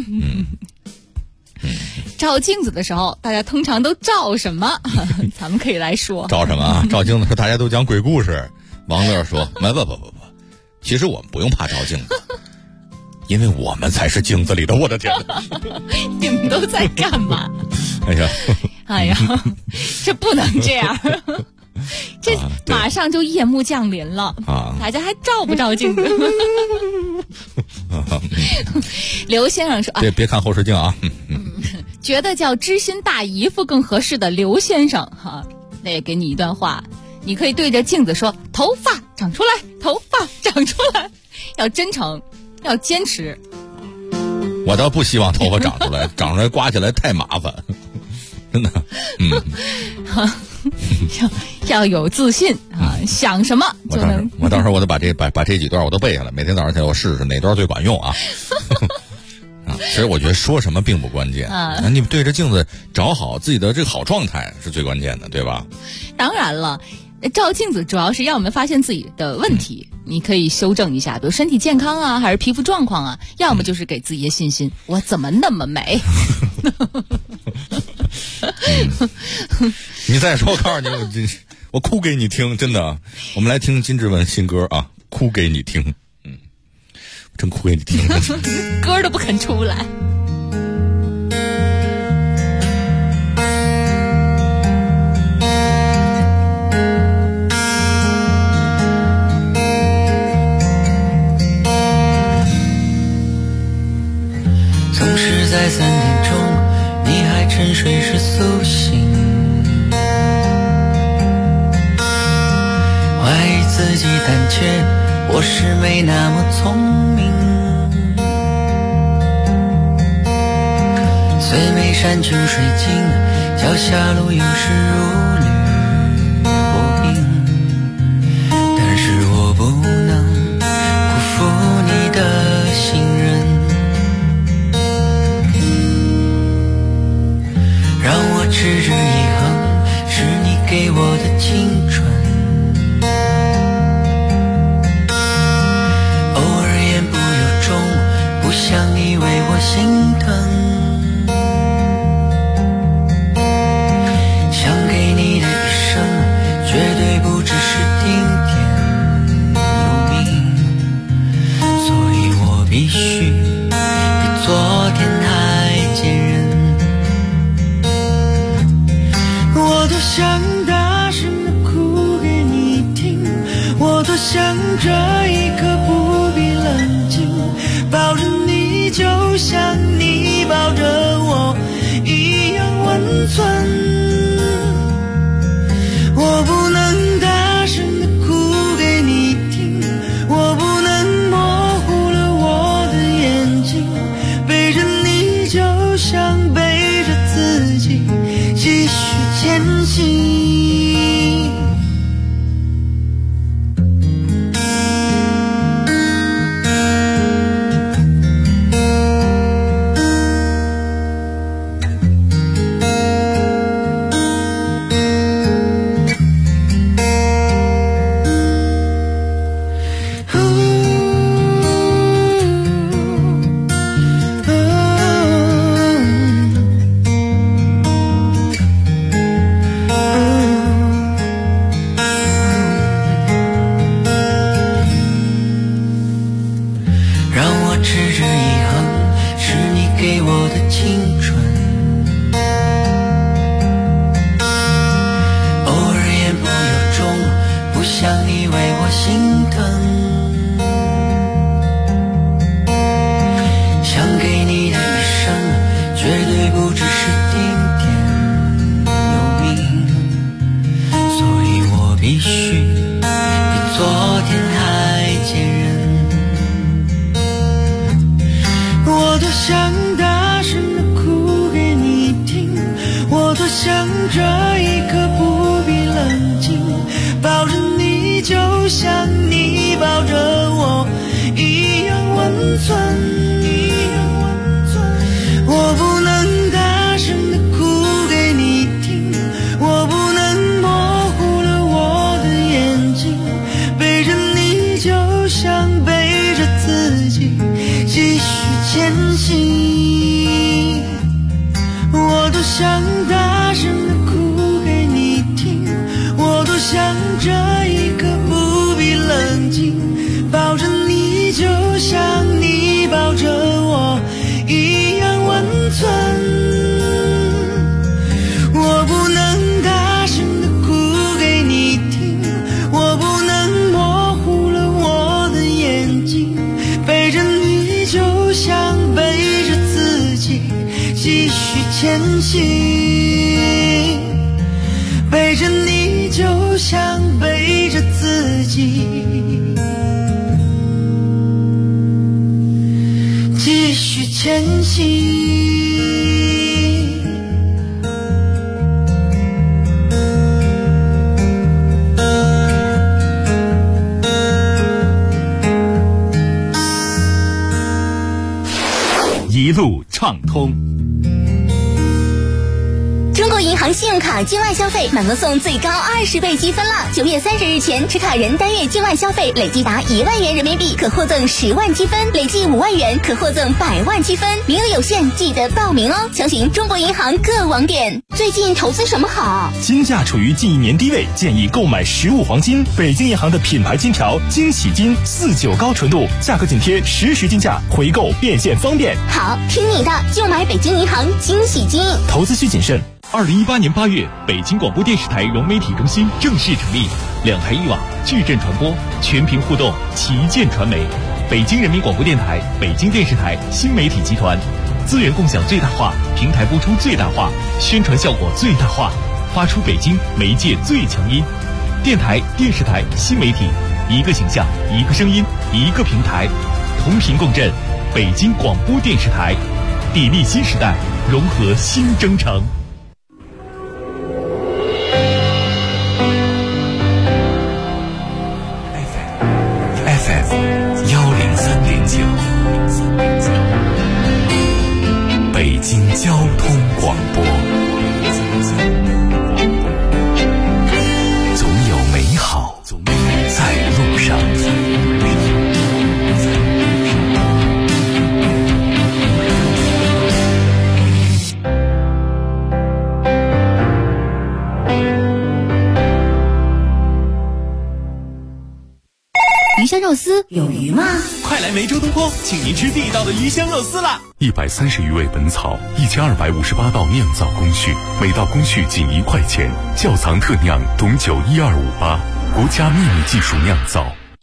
照镜子的时候，大家通常都照什么？咱们可以来说。 照什么啊？照镜子时候大家都讲鬼故事。王乐说：“不，其实我们不用怕照镜子。”因为我们才是镜子里的，我的天哪！ 你们都在干嘛？哎呀，这不能这样，这马上就夜幕降临了啊！大家还照不照镜子？刘先生说：“ 别看后视镜啊！” 觉得叫知心大姨夫更合适的刘先生哈，那也给你一段话，你可以对着镜子说：“头发长出来，头发长出来，要真诚。”要坚持。 我倒不希望头发长出来，长出来刮起来太麻烦，真的。 要有自信啊！想什么就能。 我到时候我得把这几段我都背下来，每天早上起来我试试哪段最管用啊。其实我觉得说什么并不关键啊，你对着镜子找好自己的这个好状态是最关键的，对吧？ 当然了。照镜子主要是让我们发现自己的问题，你可以修正一下，比如身体健康啊，还是皮肤状况啊，要么就是给自己的信心，我怎么那么美？ 你再说，我告诉你，我哭给你听，真的。我们来听金志文新歌啊，哭给你听，真哭给你听， 歌都不肯出来。 在3点钟，你还沉睡时苏醒，怀疑自己胆怯，或是没那么聪明。虽没山穷水尽，脚下路有时如履薄冰，但是我不能辜负你的信任。让我持之以恒，是你给我的青春。偶尔言不由衷，不想你为我心疼。想给你的一生，绝对不只是听天由命。所以我必须比昨天还坚韧。我多想大声地哭给你听，我多想这一刻不必冷静，抱着你就像你抱着我一样温存。我不能大声地哭给你听，我不能模糊了我的眼睛，背着你就像背着自己继续前行。 像你为我心疼，想给你的一生绝对不只是顶点有名，所以我必须比昨天还坚韧。我多想大声地哭给你听，我多想这一刻不必冷静，抱着你就像你抱着我一样温存。我不能大声地哭给你听，我不能模糊了我的眼睛，背着你就像背着自己继续前行。我多想大声地哭给你听，我多想这一刻不必冷静，抱着你就像你抱着我一样温存。我不能大声地哭给你听，我不能模糊了我的眼睛，背着你就像背着自己继续前行，背着你就像背着自己继续前行。 一路畅通。 中国银行信用卡境外消费满额送最高20倍积分了！9月30日前，持卡人单月境外消费累计达1万元人民币，可获赠10万积分；累计5万元，可获赠100万积分。名额有限，记得报名哦！详询中国银行各网点。最近投资什么好？ 金价处于近1年低位，建议购买实物黄金。北京银行的品牌金条惊喜金49高纯度，价格紧贴实时金价，回购变现方便。 好，听你的，就买北京银行惊喜金。 投资需谨慎。2018年8月，北京广播电视台融媒体中心正式成立，2台1网，矩阵传播，全屏互动，旗舰传媒。北京人民广播电台、北京电视台新媒体集团，资源共享最大化，平台播出最大化，宣传效果最大化，发出北京媒介最强音。电台、电视台、新媒体，一个形象，一个声音，一个平台，同频共振。北京广播电视台，砥砺新时代，融合新征程。 北京交通广播，总有美好在路上。 鱼香肉丝有鱼吗？ 快来梅州东坡，请您吃地道的鱼香肉丝啦 ！130余味本草，1258道酿造工序，每道工序仅1块钱，窖藏特酿董酒1258，国家秘密技术酿造。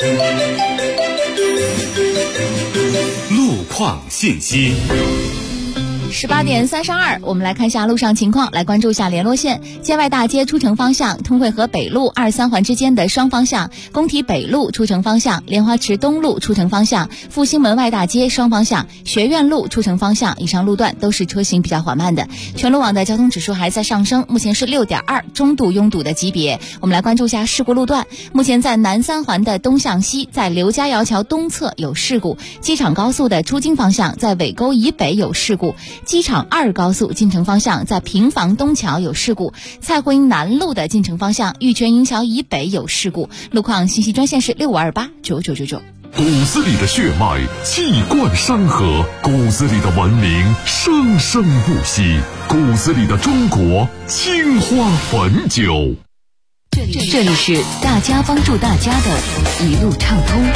路况信息。 18点32，我们来看一下路上情况，来关注一下联络线：建外大街出城方向，通惠河北路23环之间的双方向，工体北路出城方向，莲花池东路出城方向，复兴门外大街双方向，学院路出城方向，以上路段都是车行比较缓慢的。全路网的交通指数还在上升，目前是6.2，中度拥堵的级别。我们来关注一下事故路段，目前在南3环的东向西，在刘家窑桥东侧有事故；机场高速的出京方向，在尾沟以北有事故；机场2高速进城方向，在平房东桥有事故；蔡慧英南路的进城方向，玉泉营桥以北有事故。路况信息专线是65289999。 骨子里的血脉气贯山河，骨子里的文明生生不息，骨子里的中国青花汾酒。 这里是大家帮助大家的一路畅通。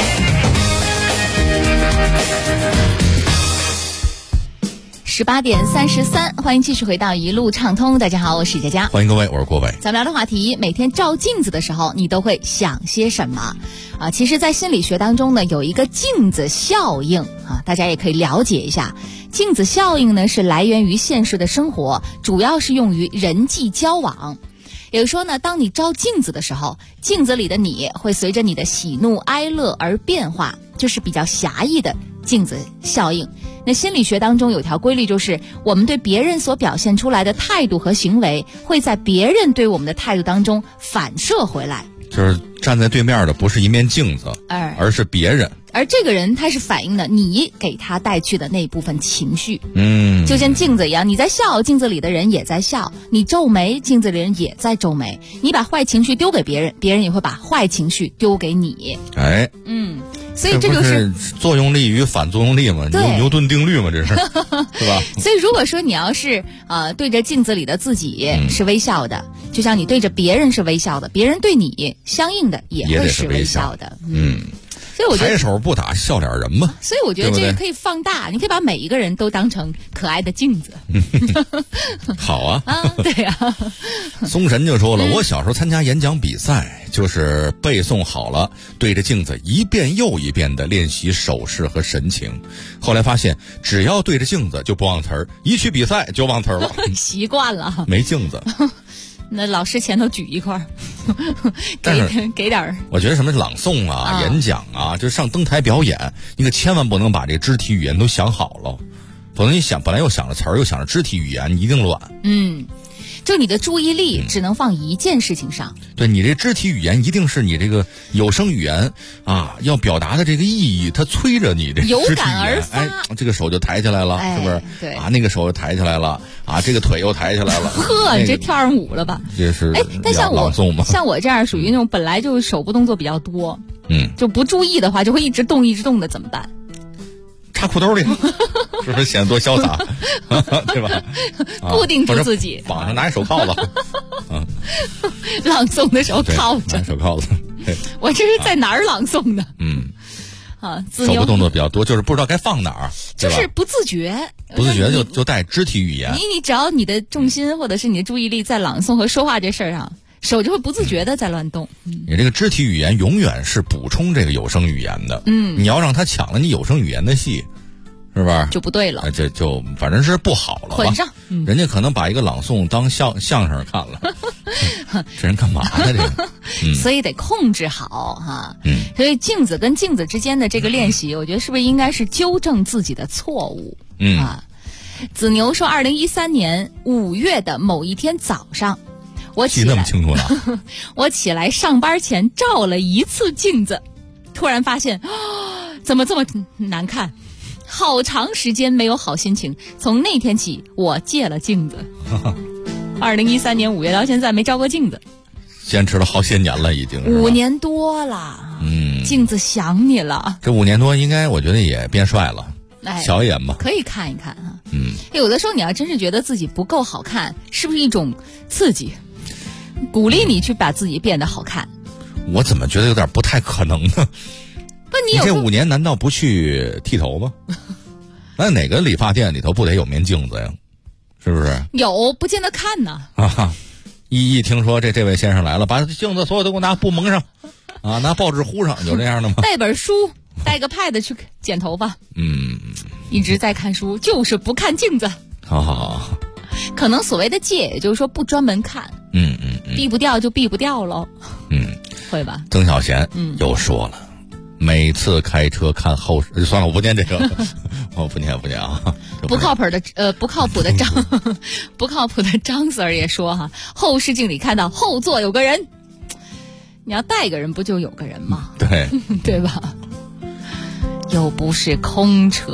18:33，欢迎继续回到一路畅通。大家好，我是佳佳， 欢迎各位，我是郭伟。 咱们聊的话题，每天照镜子的时候，你都会想些什么啊？其实，在心理学当中呢，有一个镜子效应啊，大家也可以了解一下。镜子效应呢，是来源于现实的生活，主要是用于人际交往。也就是说呢，当你照镜子的时候，镜子里的你会随着你的喜怒哀乐而变化，就是比较狭义的镜子效应。那心理学当中有条规律，就是我们对别人所表现出来的态度和行为，会在别人对我们的态度当中反射回来。 就是站在对面的不是一面镜子，而是别人。 而这个人他是反映的你给他带去的那部分情绪。就像镜子一样，你在笑，镜子里的人也在笑；你皱眉，镜子里人也在皱眉。你把坏情绪丢给别人，别人也会把坏情绪丢给你。所以这就是作用力与反作用力嘛，牛顿定律嘛，这是是吧？ 所以如果说你要是对着镜子里的自己是微笑的，就像你对着别人是微笑的，别人对你相应的也会是微笑的。所以我觉得抬手不打笑脸人嘛。 所以我觉得这个可以放大，你可以把每一个人都当成可爱的镜子。 好啊， 对啊。 松神就说了，我小时候参加演讲比赛，就是背诵好了，对着镜子一遍又一遍的练习手势和神情。后来发现，只要对着镜子就不忘词儿，一去比赛就忘词儿了。 习惯了。 没镜子。 那老师前头举一块，给点儿。 我觉得什么朗诵啊、演讲啊，就是上登台表演，你可千万不能把这肢体语言都想好了，否则你本来又想着词儿，又想着肢体语言，你一定乱。 就你的注意力只能放一件事情上。 对，你这肢体语言一定是你这个有声语言啊，要表达的这个意义，它催着你这有感而发。 这个手就抬起来了，是不是？ 对啊，那个手又抬起来了，啊，这个腿又抬起来了。 呵，你这跳上舞了吧？ 这是但像朗诵吗？ 像我这样属于那种本来就手部动作比较多，就不注意的话，就会一直动的，怎么办？ 插裤兜里，是不是显得多潇洒，对吧？ 固定住自己， 绑上拿一手铐子， 朗诵的时候靠着， 拿手铐子。 我这是在哪儿朗诵的？ 手部动作比较多，就是不知道该放哪儿， 就是不自觉就带肢体语言。 你只要你的重心或者是你的注意力在朗诵和说话这事儿上，手就会不自觉的在乱动。 你这个肢体语言永远是补充这个有声语言的。你要让他抢了你有声语言的戏，是吧？就不对了。 这就反正是不好了吧。 混上， 人家可能把一个朗诵当相声看了。这人干嘛呢？这个， 所以得控制好哈。所以镜子跟镜子之间的这个练习，我觉得是不是应该是纠正自己的错误？子牛说，2013年5月的某一天早上。我记那么清楚呢。 我起来上班前照了一次镜子，突然发现，怎么这么难看？好长时间没有好心情。从那天起，我戒了镜子。2013年5月到现在没照过镜子， 坚持了好些年了，已经 5年多了。镜子想你了。 这5年多，应该我觉得也变帅了。瞧一眼吧， 可以看一看哈。有的时候你要真是觉得自己不够好看，是不是一种刺激？鼓励你去把自己变得好看。 我怎么觉得有点不太可能呢？ 你这5年难道不去剃头吗？那哪个理发店里头不得有面镜子呀？是不是？ 有，不见得看呢。 一听说这位先生来了，把镜子所有都给我拿布蒙上，拿报纸糊上，有这样的吗？ 带本书，带个 pad 去剪头发。一直在看书，就是不看镜子。 好。 可能所谓的戒，也就是说不专门看。避不掉就避不掉喽。会吧？ 曾小贤又说了，每次开车看后视，算了，我不念这个，我不念啊。 不靠谱的张 Sir 也说哈，后视镜里看到后座有个人，你要带个人不就有个人吗？ 对， 对吧？又不是空车。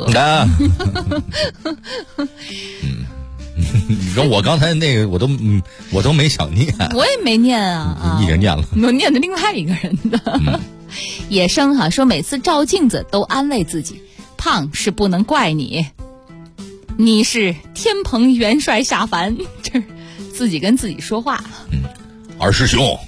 你说我刚才那个我都没想念， 我也没念啊， 你已经念了， 我念的另外一个人的。野生哈说，每次照镜子都安慰自己，胖是不能怪你，你是天蓬元帅下凡，这自己跟自己说话。 二师兄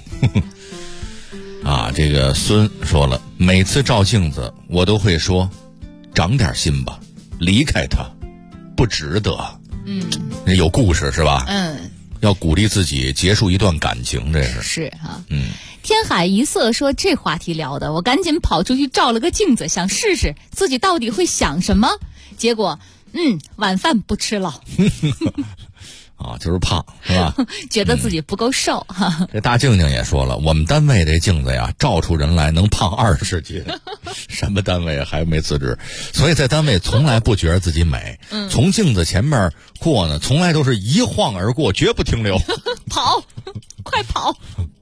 这个孙说了，每次照镜子我都会说，长点心吧，离开他。 不值得。有故事是吧？要鼓励自己结束一段感情，这是哈。天海一色说这话题聊的，我赶紧跑出去照了个镜子，想试试自己到底会想什么。结果，晚饭不吃了。 就是胖是吧？ 觉得自己不够瘦哈。 这大静静也说了，我们单位这镜子呀，照出人来能胖20斤。什么单位还没辞职？所以在单位从来不觉得自己美。从镜子前面过呢，从来都是一晃而过，绝不停留。 跑，快跑！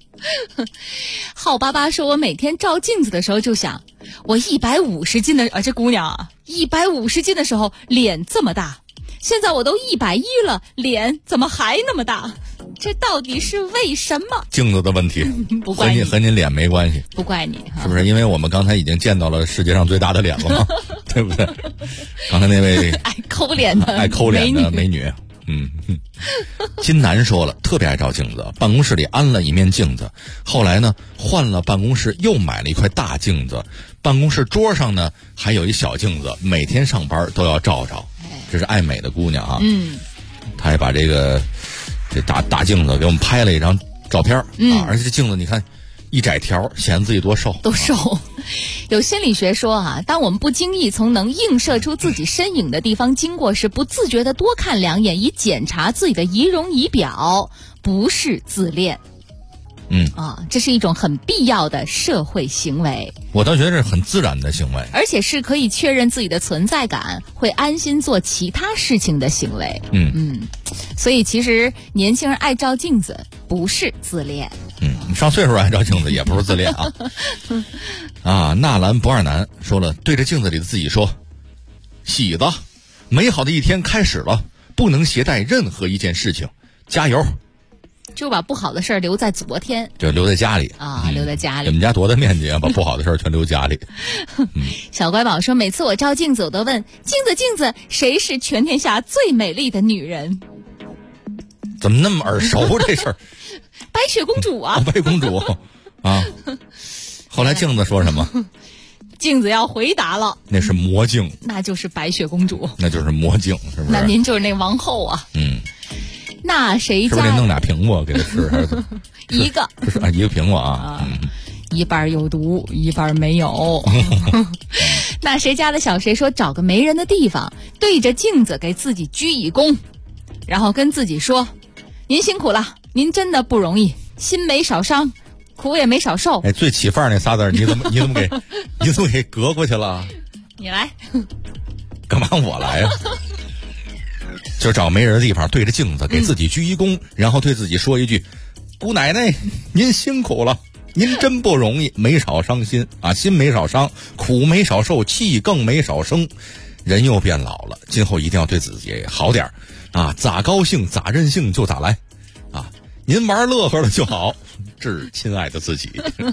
浩巴巴说，我每天照镜子的时候就想，我150斤的这姑娘啊，150斤的时候脸这么大。现在我都110了，脸怎么还那么大？这到底是为什么？ 镜子的问题， 不怪你， 和您脸没关系， 不怪你， 是不是？因为我们刚才已经见到了世界上最大的脸了吗？对不对？刚才那位爱抠脸的美女，金南说了，特别爱照镜子，办公室里安了一面镜子，后来呢换了办公室又买了一块大镜子，办公室桌上呢还有一小镜子，每天上班都要照照。这是爱美的姑娘啊，她还把这大镜子给我们拍了一张照片而且这镜子你看一窄条，显得自己多瘦。 有心理学说啊，当我们不经意从能映射出自己身影的地方经过时，不自觉地多看2眼，以检查自己的仪容仪表，不是自恋。这是一种很必要的社会行为。 我倒觉得这是很自然的行为， 而且是可以确认自己的存在感，会安心做其他事情的行为。所以其实年轻人爱照镜子不是自恋。 上岁数爱照镜子也不是自恋啊。纳兰不二男说了，对着镜子里的自己说，喜子，美好的一天开始了，不能携带任何一件事情，加油。 就把不好的事儿留在昨天， 就留在家里留在家里。 你们家多大面积啊？把不好的事儿全留家里。 小乖宝说，每次我照镜子，我都问镜子，谁是全天下最美丽的女人？ 怎么那么耳熟这事儿？ 白雪公主啊！ 白雪公主啊！后来镜子说什么？ 镜子要回答了， 那是魔镜， 那就是白雪公主， 那就是魔镜，是不是？ 那您就是那王后啊。那谁家是不是得弄俩苹果给他吃？还是一个？ 是一个苹果啊， 一半有毒，一半没有。那谁家的小谁说，找个没人的地方，对着镜子给自己鞠一躬，然后跟自己说，您辛苦了，您真的不容易，心没少伤，苦也没少受。 最起范儿那仨字你怎么给隔过去了？ 你来。 干嘛我来呀？就找没人的地方，对着镜子给自己鞠一躬，然后对自己说一句，姑奶奶您辛苦了，您真不容易，没少伤心啊，心没少伤，苦没少受，气更没少生。人又变老了，今后一定要对自己好点啊，咋高兴咋任性就咋来啊，您玩乐呵了就好，致亲爱的自己。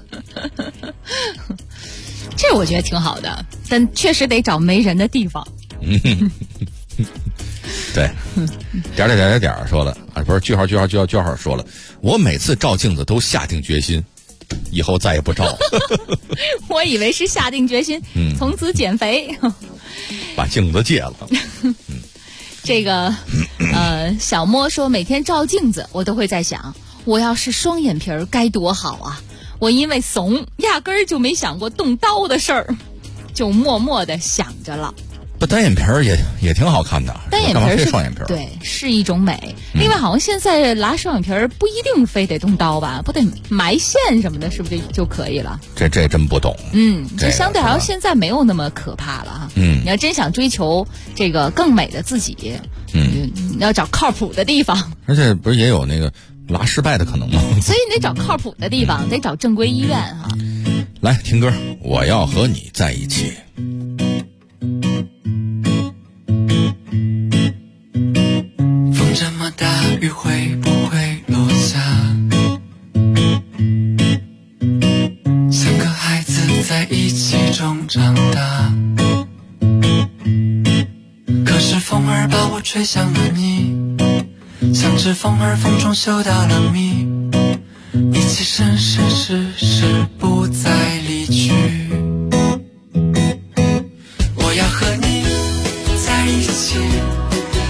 这我觉得挺好的，但确实得找没人的地方。 对，点说了啊，不是句号说了，我每次照镜子都下定决心，以后再也不照。 我以为是下定决心，从此减肥， 把镜子戒了。 这个小莫说，每天照镜子，我都会在想，我要是双眼皮儿该多好啊！我因为怂，压根儿就没想过动刀的事儿，就默默的想着了。 不，单眼皮儿也挺好看的， 单眼皮儿是双眼皮儿， 对，是一种美。另外，好像现在拉双眼皮儿不一定非得动刀吧，不得埋线什么的，是不是就可以了？ 这真不懂。 这相对好像现在没有那么可怕了哈。你要真想追求这个更美的自己，你要找靠谱的地方。 而且不是也有那个拉失败的可能吗？ 所以你得找靠谱的地方，得找正规医院哈。 来听歌，我要和你在一起。 这么大，雨会不会落下？像个孩子在一起中长大，可是风儿把我吹向了你，像只风儿风中嗅到了蜜，一起深深世世不再离去。我要和你在一起，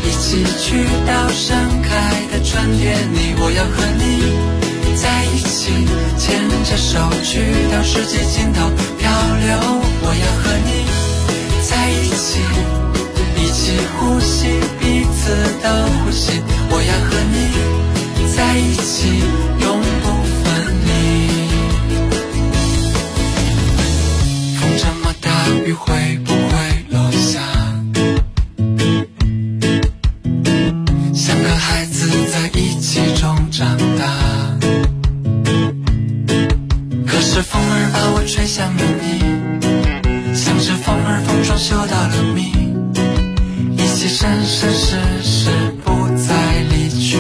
尽头漂流。我要和你在一起，一起呼吸彼此的呼吸。我要和你在一起，永不分离。风这么大，雨会不会落下？像个孩子在一起中长大。可是风儿把我吹向了你，像是风儿风中嗅到了蜜，一起生生世世不再离去。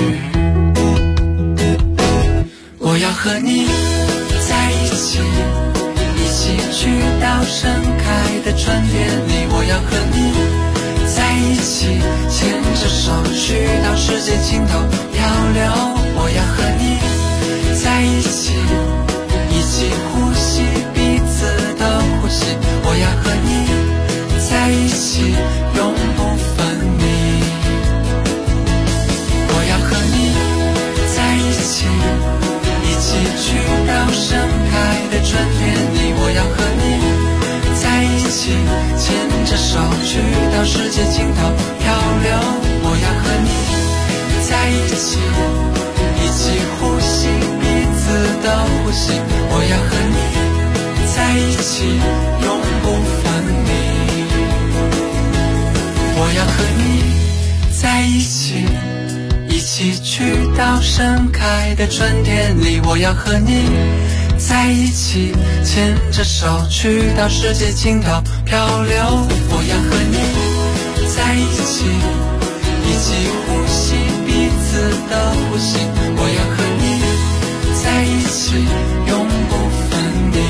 我要和你在一起，一起去到盛开的春天里。我要和你在一起，牵着手去到世界尽头漂流。我要和你在一起，一起呼吸彼此的呼吸。我要和你在一起，永不分离。我要和你在一起，一起去到盛开的春天里。我要和你在一起，牵着手去到世界尽头漂流。我要和你在一起，一起呼吸彼此的呼吸。我要和你在一起，永不分离。我要和你在一起，一起去到盛开的春天里。我要和你在一起，牵着手去到世界尽头漂流。我要和你在一起，一起呼吸彼此的呼吸。我要和你在一起，永不分离。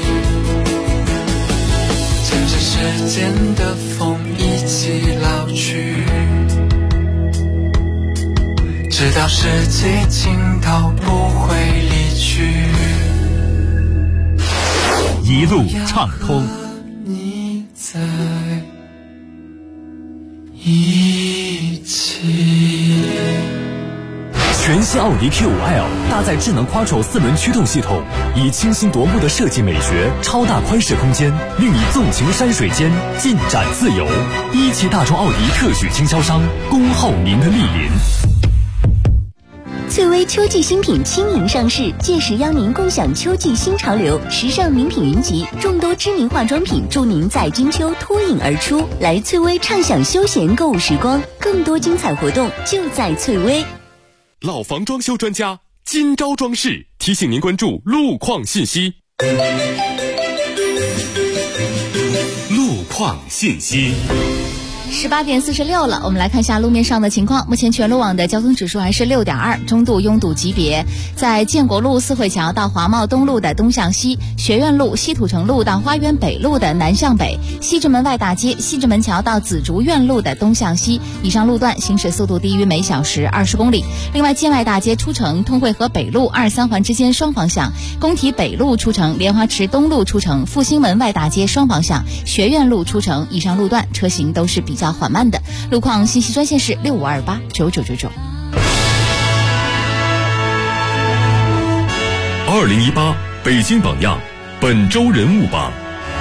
乘着时间的风一起老去，直到世界尽头不会离去。 一路畅通， 你在一起。 全新奥迪 Q5L 搭载智能 Quattro 4轮驱动系统，以清新夺目的设计美学、超大宽适空间，令你纵情山水间，尽展自由。一汽大众奥迪特许经销商，恭候您的莅临。 翠微秋季新品轻盈上市，届时邀您共享秋季新潮流，时尚名品云集，众多知名化妆品助您在金秋脱颖而出。来翠微畅享休闲购物时光，更多精彩活动就在翠微。 老房装修专家金招装饰提醒您关注路况信息。 路况信息。 18点46了，我们来看一下路面上的情况。目前全路网的交通指数还是6.2，中度拥堵级别。在建国路四惠桥到华贸东路的东向西，学院路西土城路到花园北路的南向北，西直门外大街西直门桥到紫竹院路的东向西，以上路段行驶速度低于每小时20公里。另外，建外大街出城通惠河北路23环之间双方向，工体北路出城莲花池东路出城复兴门外大街双方向，学院路出城，以上路段车行都是比较缓慢的。路况信息专线是65289999。 2018北京榜样本周人物榜。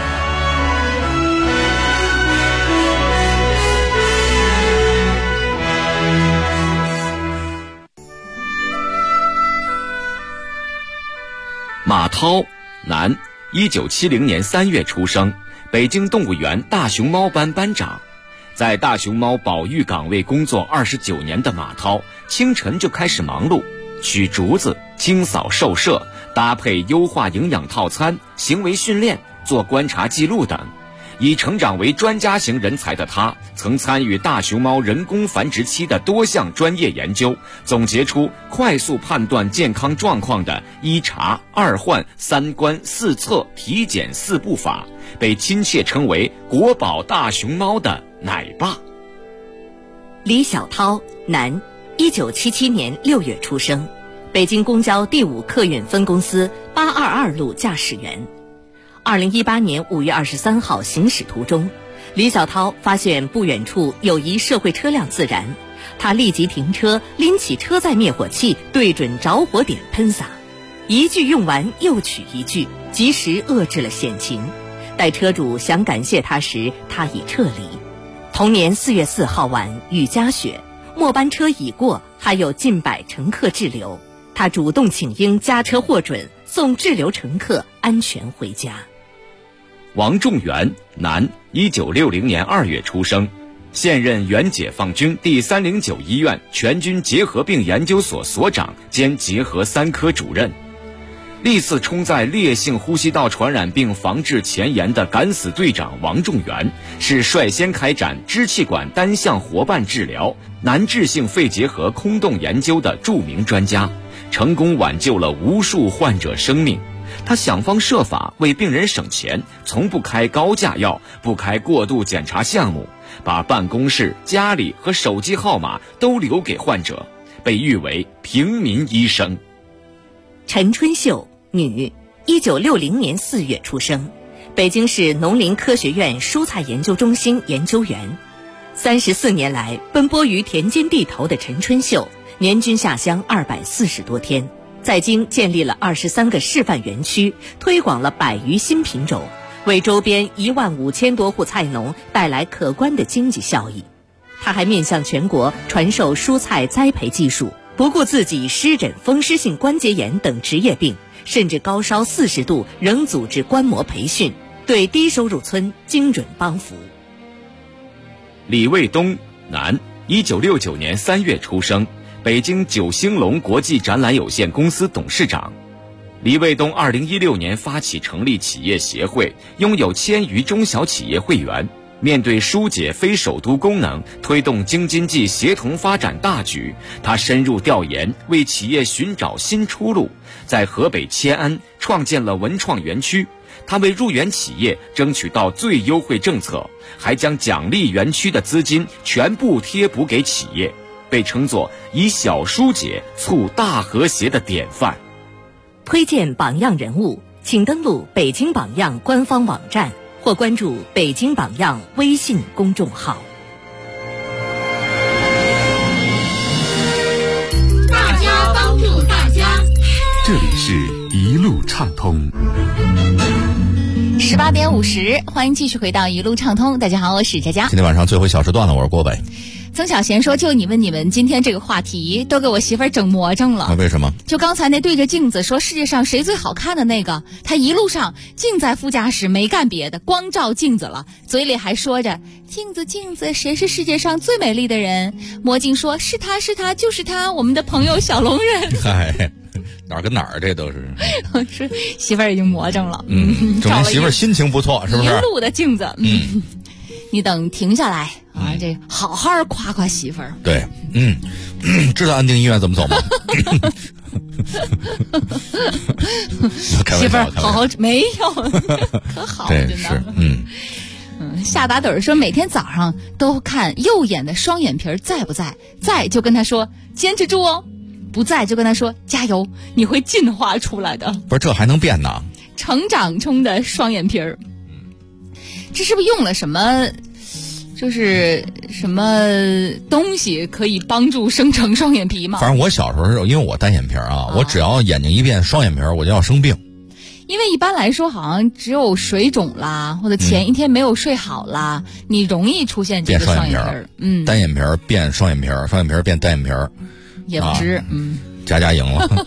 马涛，男，1970年3月出生，北京动物园大熊猫班班长。在大熊猫保育岗位工作29年的马涛，清晨就开始忙碌，取竹子、清扫兽舍、搭配优化营养套餐、行为训练、做观察记录等。以成长为专家型人才的他，曾参与大熊猫人工繁殖期的多项专业研究，总结出快速判断健康状况的1查、2换、3观、4测、体检4步法，被亲切称为国宝大熊猫的奶爸。 李小涛，男，1977年6月出生，北京公交第5客运分公司822路驾驶员。2018年5月23号行驶途中，李小涛发现不远处有一社会车辆自燃，他立即停车，拎起车载灭火器对准着火点喷洒，一具用完又取一具， 及时遏制了险情。待车主想感谢他时，他已撤离。同年4月4号晚，雨夹雪，末班车已过，还有近百乘客滞留。他主动请缨加车获准，送滞留乘客安全回家。 王仲元，男，1960年2月出生，现任原解放军第309医院全军结核病研究所所长兼结核3科主任。历次冲在烈性呼吸道传染病防治前沿的敢死队长王仲元，是率先开展支气管单向活瓣治疗、难治性肺结核空洞研究的著名专家，成功挽救了无数患者生命。他想方设法为病人省钱，从不开高价药，不开过度检查项目，把办公室、家里和手机号码都留给患者，被誉为平民医生。 陈春秀，女，1960年4月出生，北京市农林科学院蔬菜研究中心研究员。34年来奔波于田间地头的陈春秀，年均下乡240多天，在京建立了23个示范园区，推广了100余新品种，为周边15000多户菜农带来可观的经济效益。他还面向全国传授蔬菜栽培技术，不顾自己湿疹、风湿性关节炎等职业病，甚至高烧40度仍组织观摩培训，对低收入村精准帮扶。 李卫东，男，1969年3月出生，北京九兴隆国际展览有限公司董事长。李卫东2016年发起成立企业协会，拥有1000余中小企业会员。面对疏解非首都功能、推动京津冀协同发展大局，他深入调研，为企业寻找新出路，在河北迁安创建了文创园区。他为入园企业争取到最优惠政策，还将奖励园区的资金全部贴补给企业，被称作以小疏解促大和谐的典范。 推荐榜样人物，请登录北京榜样官方网站或关注北京榜样微信公众号。 大家帮助大家， 这里是一路畅通。 18点50，欢迎继续回到一路畅通。大家好，我是佳佳。 今天晚上最后一小时段了，我是郭伟。 曾小贤说，就你们今天这个话题都给我媳妇儿整魔怔了。 为什么？就刚才那对着镜子说世界上谁最好看的那个，他一路上净在副驾驶，没干别的，光照镜子了，嘴里还说着镜子镜子，谁是世界上最美丽的人？魔镜说是他是他就是他，我们的朋友小龙人。 嗨，哪儿跟哪儿这都是。 说媳妇儿已经魔怔了。 证明媳妇儿心情不错，是不是？ 一路的镜子。你等停下来啊，这好好夸夸媳妇儿。 对，知道安定医院怎么走吗？ 媳妇儿好好没有，可好，真的是。夏达盹说每天早上都看右眼的双眼皮在不在，在就跟他说坚持住哦，不在就跟他说加油，你会进化出来的。 不是，这还能变呢？ 成长中的双眼皮儿。这是不是用了什么，就是什么东西可以帮助生成双眼皮吗？ 反正我小时候因为我单眼皮啊，我只要眼睛一变双眼皮我就要生病。 因为一般来说好像只有水肿啦，或者前一天没有睡好啦，你容易出现这个双眼皮。 单眼皮变双眼皮，双眼皮变单眼皮也不知。 佳佳赢了。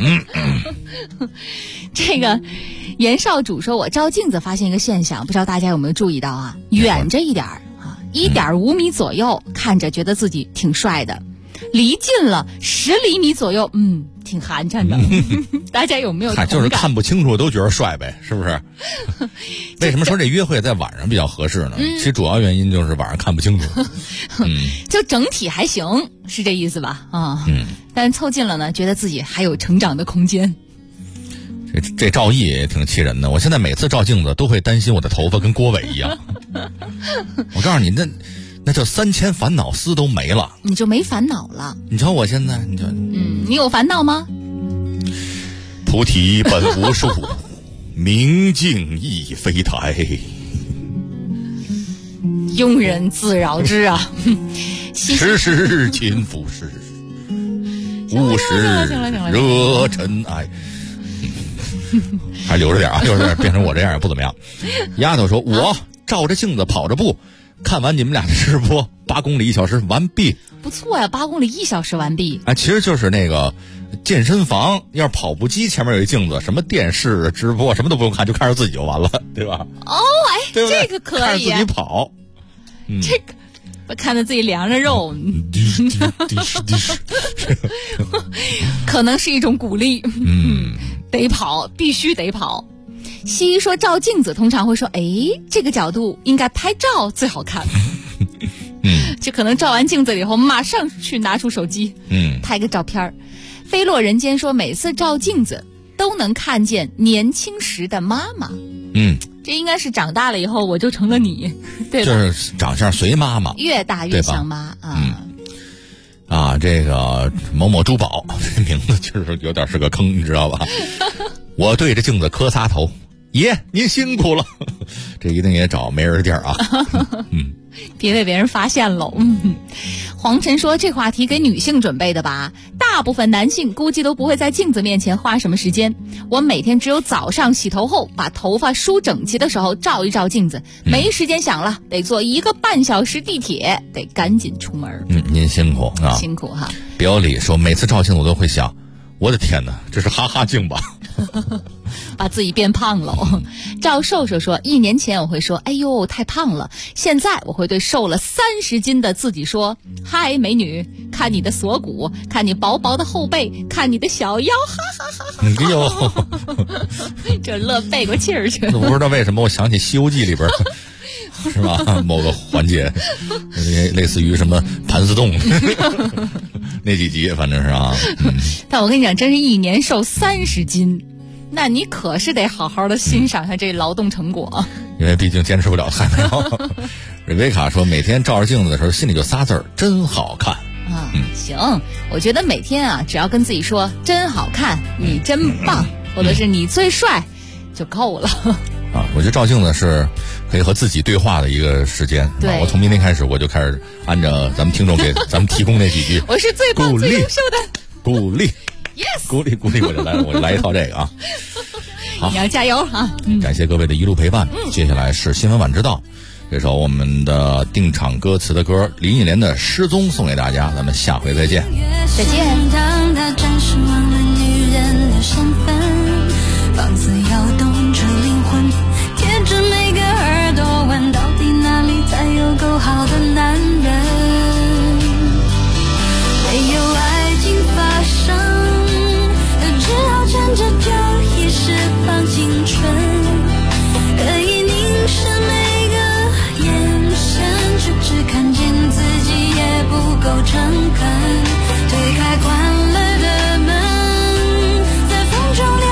这个严少主说，我照镜子发现一个现象，不知道大家有没有注意到啊？远着一点啊，1.5米左右，看着觉得自己挺帅的；离近了10厘米左右，挺寒碜的。大家有没有同感？ 就是看不清楚都觉得帅呗，是不是？为什么说这约会在晚上比较合适呢？其实主要原因就是晚上看不清楚。 就整体还行，是这意思吧？但凑近了呢，觉得自己还有成长的空间。 这赵毅也挺气人的，我现在每次照镜子都会担心我的头发跟郭伟一样。我告诉你，那叫3000烦恼丝都没了， 你就没烦恼了。 你瞧我现在， 你有烦恼吗？ 菩提本无树，明镜亦非台， 庸人自扰之啊！ 时时勤拂拭，勿使惹尘埃。 还留着点啊，留着点，变成我这样也不怎么样。丫头说，我照着镜子跑着步，看完你们俩的直播，8公里1小时完毕。 不错呀，8公里1小时完毕。 哎，其实就是那个健身房，要是跑步机前面有一镜子，什么电视直播什么都不用看，就看着自己就完了，对吧？ 哦，哎，对对这个可以， 看着自己跑。 这个看着自己凉着肉，可能是一种鼓励。得跑，必须得跑。西医说照镜子通常会说，哎，这个角度应该拍照最好看。就可能照完镜子以后，马上去拿出手机，拍个照片。飞落人间说，每次照镜子都能看见年轻时的妈妈。这应该是长大了以后我就成了你，对吧？ 就是长相随妈妈， 越大越像妈啊。这个某某珠宝，这名字就是有点是个坑，你知道吧？我对着镜子磕仨头，爷您辛苦了。这一定也找没人地儿啊。 别被别人发现喽。黄晨说，这话题给女性准备的吧，大部分男性估计都不会在镜子面前花什么时间。我每天只有早上洗头后把头发梳整齐的时候照一照镜子，没时间想了，得坐1个半小时地铁，得赶紧出门。 您辛苦啊， 辛苦哈。 表里说，每次照镜子我都会想，我的天哪，这是哈哈镜吧？ 把自己变胖了。赵瘦瘦说，1年前我会说，哎呦太胖了，现在我会对瘦了30斤的自己说，嗨美女，看你的锁骨，看你薄薄的后背，看你的小腰，哈哈哈哈。 哎呦， 这乐背过气儿去。 我不知道为什么我想起《西游记》里边是吧，某个环节类似于什么盘丝洞那几集，反正是啊。 但我跟你讲，真是1年瘦30斤，那你可是得好好的欣赏一下这劳动成果。 因为毕竟坚持不了太没有。瑞贝卡说，每天照着镜子的时候心里就仨字儿，真好看。行，我觉得每天啊，只要跟自己说真好看，你真棒，或者是你最帅就够了。 我觉得照镜子是可以和自己对话的一个时间。对，我从明天开始我就开始按照咱们听众给咱们提供那几句我是最棒最优秀的鼓励 yes 鼓励我就来一套这个啊。好， 你要加油啊。 感谢各位的一路陪伴。接下来是新闻晚知道，这首我们的定场歌词的歌林忆莲的失踪送给大家，咱们下回再见。 再见。 当他暂时忘了女人的身份，放肆摇动着灵魂，贴着每个耳朵问，到底哪里才有够好的男人？没有爱情发生，只好趁着酒意释放青春，可以凝视每个眼神，却只看见自己也不够诚恳，推开关了的门，在风中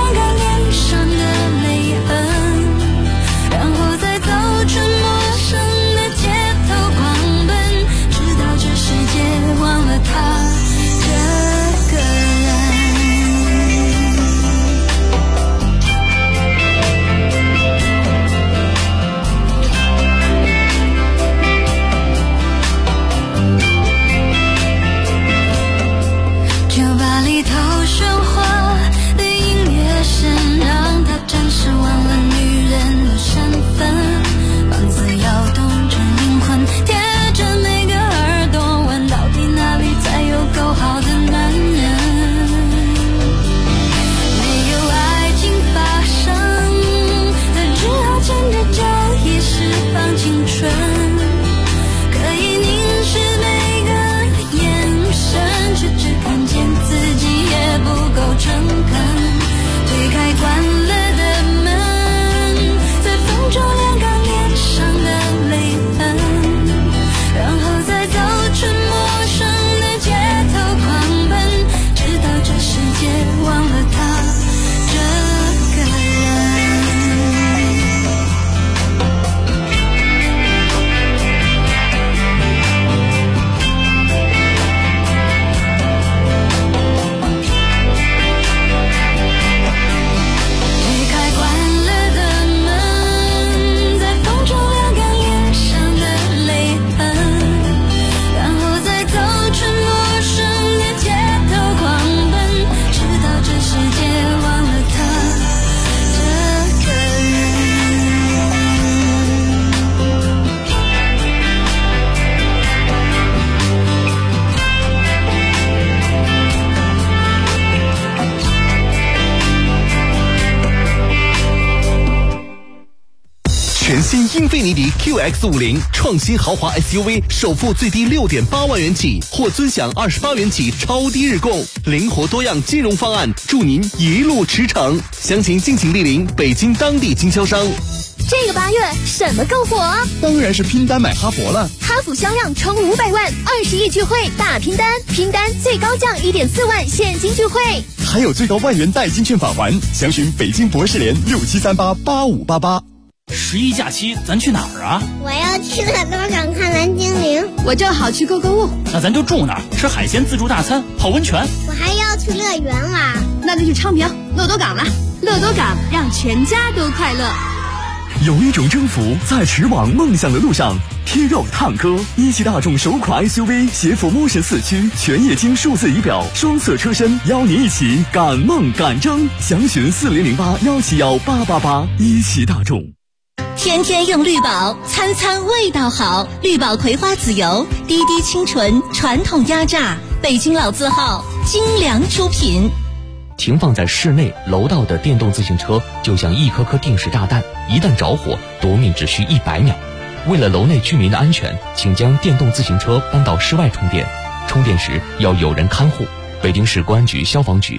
全新英菲尼迪 QX50 创新豪华 SUV， 首付最低6.8万元起，或尊享28元起超低日供，灵活多样金融方案，祝您一路驰骋。详情敬请莅临北京当地经销商。 这个8月什么更火？ 当然是拼单买哈弗了。 哈弗销量冲500万，20亿聚会大拼单，拼单最高降1.4万现金聚会， 还有最高万元代金券返还。详询北京博士联67388588。 11假期咱去哪儿啊？ 我要去乐多港看蓝精灵。 我正好去购物。 那咱就住那儿，吃海鲜自助大餐，泡温泉。 我还要去乐园玩。 那就去昌平乐多港了。乐多港让全家都快乐。 有一种征服在驰往梦想的路上。贴肉探歌，一汽大众首款 SUV 携辅 Motion 4驱，全液晶数字仪表，双色车身，邀您一起赶梦赶征。详询4008171888。一汽大众。 天天用绿宝，餐餐味道好。绿宝葵花籽油，滴滴清纯，传统压榨，北京老字号，精良出品。 停放在室内楼道的电动自行车就像一颗颗定时炸弹，一旦着火，夺命只需100秒。为了楼内居民的安全，请将电动自行车搬到室外充电，充电时要有人看护。北京市公安局消防局